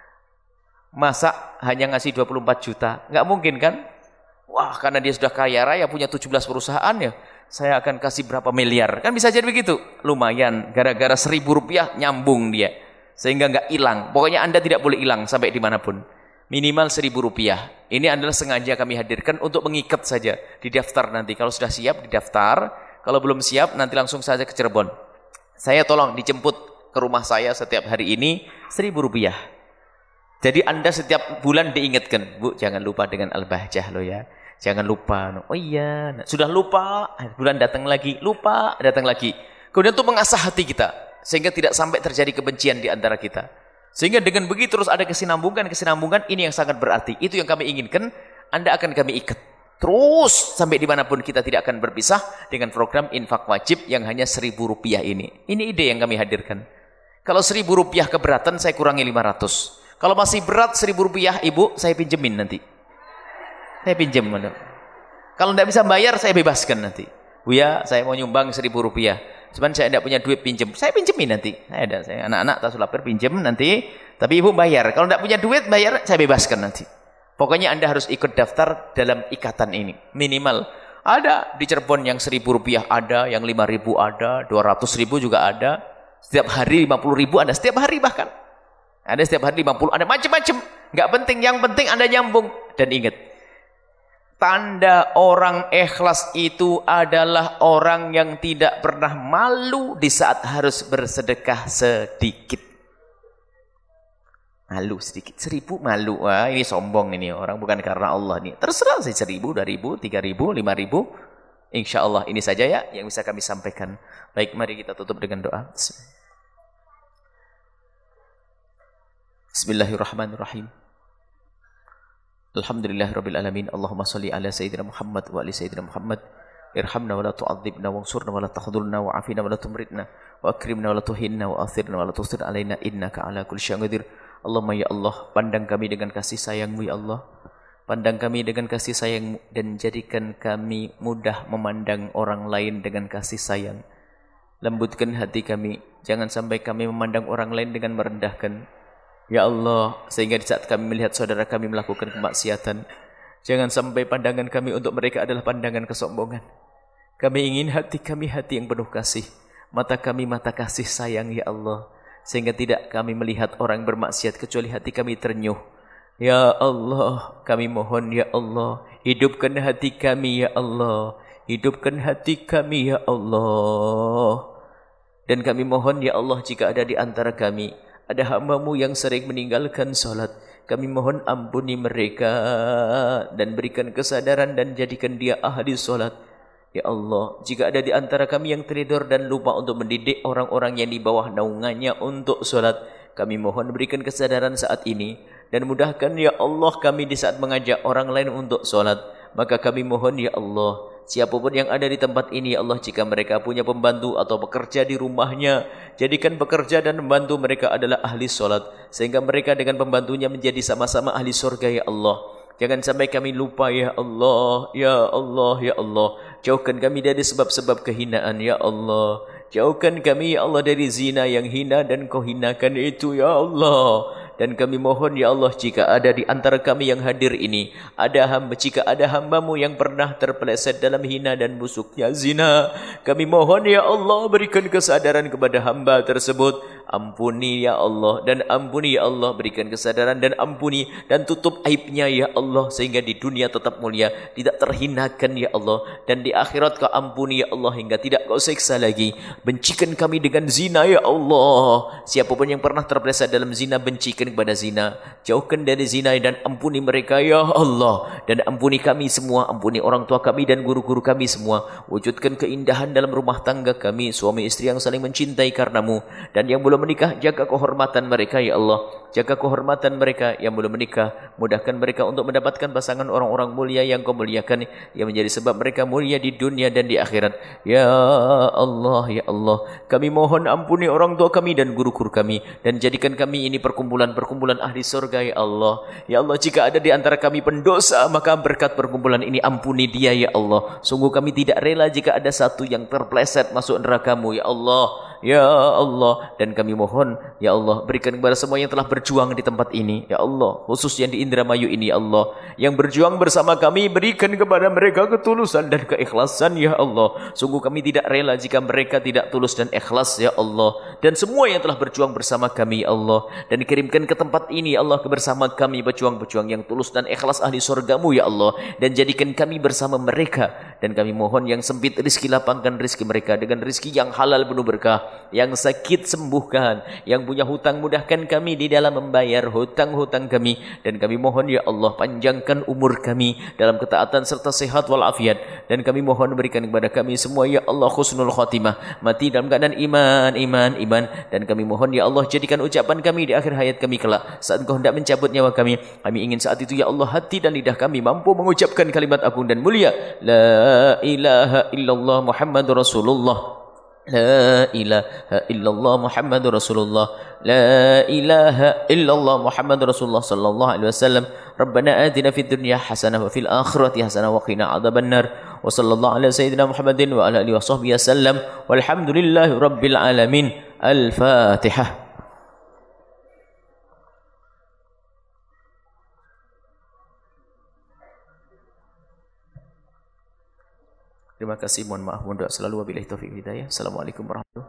Masa hanya ngasih dua puluh empat juta? Nggak mungkin kan? Wah, karena dia sudah kaya raya, punya tujuh belas perusahaan ya. saya akan kasih berapa miliar. Kan bisa jadi begitu. Lumayan, gara-gara seribu rupiah nyambung dia. Sehingga nggak hilang. Pokoknya Anda tidak boleh hilang sampai dimanapun. Minimal seribu rupiah. Ini adalah sengaja kami hadirkan untuk mengikat saja. Didaftar nanti. Kalau sudah siap, didaftar. Kalau belum siap, nanti langsung saja ke Cirebon. Saya tolong dijemput ke rumah saya setiap hari ini seribu rupiah. Jadi Anda setiap bulan diingatkan, Bu, jangan lupa dengan Al-Bahjah lo ya. Jangan lupa. Oh iya, sudah lupa, bulan datang lagi, lupa, datang lagi. Kemudian itu mengasah hati kita sehingga tidak sampai terjadi kebencian di antara kita. Sehingga dengan begitu terus ada kesinambungan-kesinambungan, ini yang sangat berarti. Itu yang kami inginkan, Anda akan kami ikat. Terus sampai dimanapun kita tidak akan berpisah dengan program infak wajib yang hanya seribu rupiah ini. Ini ide yang kami hadirkan. Kalau seribu rupiah keberatan, saya kurangi lima ratus. Kalau masih berat seribu rupiah, ibu, saya pinjemin nanti. Saya pinjem. Kalau tidak bisa bayar, saya bebaskan nanti. Bu ya, saya mau nyumbang seribu rupiah. Cuman saya tidak punya duit pinjem. Saya pinjemin nanti. Saya ada, saya anak-anak tasulapir pinjem nanti. Tapi ibu bayar. Kalau tidak punya duit bayar, saya bebaskan nanti. Pokoknya Anda harus ikut daftar dalam ikatan ini. Minimal. Ada di Cirebon yang seribu rupiah ada, yang lima ribu ada, dua ratus ribu juga ada. Setiap hari lima puluh ribu ada, setiap hari bahkan. Ada setiap hari lima puluh, ada macam-macam. Enggak penting, yang penting Anda nyambung. Dan ingat, tanda orang ikhlas itu adalah orang yang tidak pernah malu di saat harus bersedekah sedikit. Malu sedikit, seribu malu. Wah, ini sombong ini orang, bukan karena Allah nih. Terserah sih seribu, dua ribu, tiga ribu, lima ribu. Insya Allah ini saja ya yang bisa kami sampaikan. Baik, mari kita tutup dengan doa. Bismillahirrahmanirrahim. Alhamdulillahirabbil alamin. Allahumma shalli ala sayyidina Muhammad wa ali sayyidina Muhammad. Irhamna wa la tu'adzibna wansurna wa la tahdhurna wa afina wa la tumritna wa akrimna wa la tuhinna wa athirna wa la tusir alaina innaka ala kulli syai'in qadir. Allahumma ya Allah, pandang kami dengan kasih sayang-Mu ya Allah. Pandang kami dengan kasih sayang-Mu dan jadikan kami mudah memandang orang lain dengan kasih sayang. Lembutkan hati kami, jangan sampai kami memandang orang lain dengan merendahkan. Ya Allah, sehingga di saat kami melihat saudara kami melakukan kemaksiatan, jangan sampai pandangan kami untuk mereka adalah pandangan kesombongan. Kami ingin hati kami hati yang penuh kasih, mata kami mata kasih sayang ya Allah, sehingga tidak kami melihat orang bermaksiat kecuali hati kami ternyuh. Ya Allah, kami mohon ya Allah, hidupkan hati kami ya Allah, hidupkan hati kami ya Allah. Dan kami mohon ya Allah, jika ada di antara kami ada hamba-Mu yang sering meninggalkan salat, kami mohon ampuni mereka dan berikan kesadaran dan jadikan dia ahli salat. Ya Allah, jika ada di antara kami yang tertidur dan lupa untuk mendidik orang-orang yang di bawah naungannya untuk salat, kami mohon berikan kesadaran saat ini dan mudahkan ya Allah kami di saat mengajak orang lain untuk salat. Maka kami mohon ya Allah, siapapun yang ada di tempat ini ya Allah, jika mereka punya pembantu atau bekerja di rumahnya, jadikan pekerja dan pembantu mereka adalah ahli salat, sehingga mereka dengan pembantunya menjadi sama-sama ahli surga ya Allah. Jangan sampai kami lupa ya Allah, ya Allah, ya Allah. Jauhkan kami dari sebab-sebab kehinaan ya Allah. Jauhkan kami ya Allah dari zina yang hina dan Kau hinakan itu ya Allah. Dan kami mohon ya Allah, jika ada di antara kami yang hadir ini, ada hamba, jika ada hamba-Mu yang pernah terpeleset dalam hina dan busuknya zina, kami mohon ya Allah, berikan kesadaran kepada hamba tersebut. Ampuni ya Allah, dan ampuni ya Allah, berikan kesadaran dan ampuni dan tutup aibnya ya Allah, sehingga di dunia tetap mulia, tidak terhinakan ya Allah, dan di akhirat Kau ampuni ya Allah, hingga tidak Kau siksa lagi. Bencikan kami dengan zina ya Allah. Siapapun yang pernah terpeleset dalam zina, bencikan kepada zina, jauhkan dari zina dan ampuni mereka ya Allah. Dan ampuni kami semua, ampuni orang tua kami dan guru-guru kami semua. Wujudkan keindahan dalam rumah tangga kami, suami istri yang saling mencintai karena-Mu. Dan yang belum menikah, jaga kehormatan mereka ya Allah. Jaga kehormatan mereka yang belum menikah, mudahkan mereka untuk mendapatkan pasangan orang-orang mulia yang Kau muliakan, yang menjadi sebab mereka mulia di dunia dan di akhirat. Ya Allah, ya Allah, kami mohon ampuni orang tua kami dan guru-guru kami, dan jadikan kami ini perkumpulan-perkumpulan ahli surga ya Allah. Ya Allah, jika ada di antara kami pendosa, maka berkat perkumpulan ini ampuni dia ya Allah. Sungguh kami tidak rela jika ada satu yang terpleset masuk neraka-Mu ya Allah. Ya Allah, dan kami mohon ya Allah, berikan kepada semua yang telah ber berjuang di tempat ini, ya Allah, khususnya di Indramayu ini, ya Allah, yang berjuang bersama kami, berikan kepada mereka ketulusan dan keikhlasan, ya Allah. Sungguh kami tidak rela jika mereka tidak tulus dan ikhlas, ya Allah. Dan semua yang telah berjuang bersama kami, ya Allah, dan kirimkan ke tempat ini, ya Allah, bersama kami pejuang-pejuang yang tulus dan ikhlas ahli surgamu, ya Allah, dan jadikan kami bersama mereka. Dan kami mohon yang sempit rizki, lapangkan rizki mereka dengan rizki yang halal penuh berkah, yang sakit sembuhkan, yang punya hutang mudahkan kami di dalam membayar hutang-hutang kami. Dan kami mohon, ya Allah, panjangkan umur kami dalam ketaatan serta sehat walafiat. Dan kami mohon berikan kepada kami semua, ya Allah, husnul khotimah, mati dalam keadaan iman, iman, iman. Dan kami mohon, ya Allah, jadikan ucapan kami di akhir hayat kami kelak, saat Engkau hendak mencabut nyawa kami. Kami ingin saat itu, ya Allah, hati dan lidah kami mampu mengucapkan kalimat agung dan mulia, La ilaha illallah Muhammadur Rasulullah, La ilaha illallah Muhammadur Rasulullah, La ilaha illallah Muhammadur Rasulullah sallallahu alaihi wasallam. Rabbana atina fid dunya hasanah wa fil akhirati hasanah wa qina adzabannar. Wa sallallahu ala sayyidina Muhammadin wa ala alihi washabbihi wasallam. Walhamdulillahi rabbil alamin. Al-Fatihah. Terima kasih, mohon maaf, mohon doa selalu, wabillahi taufiq hidayah. Assalamualaikum warahmatullahi wabarakatuh.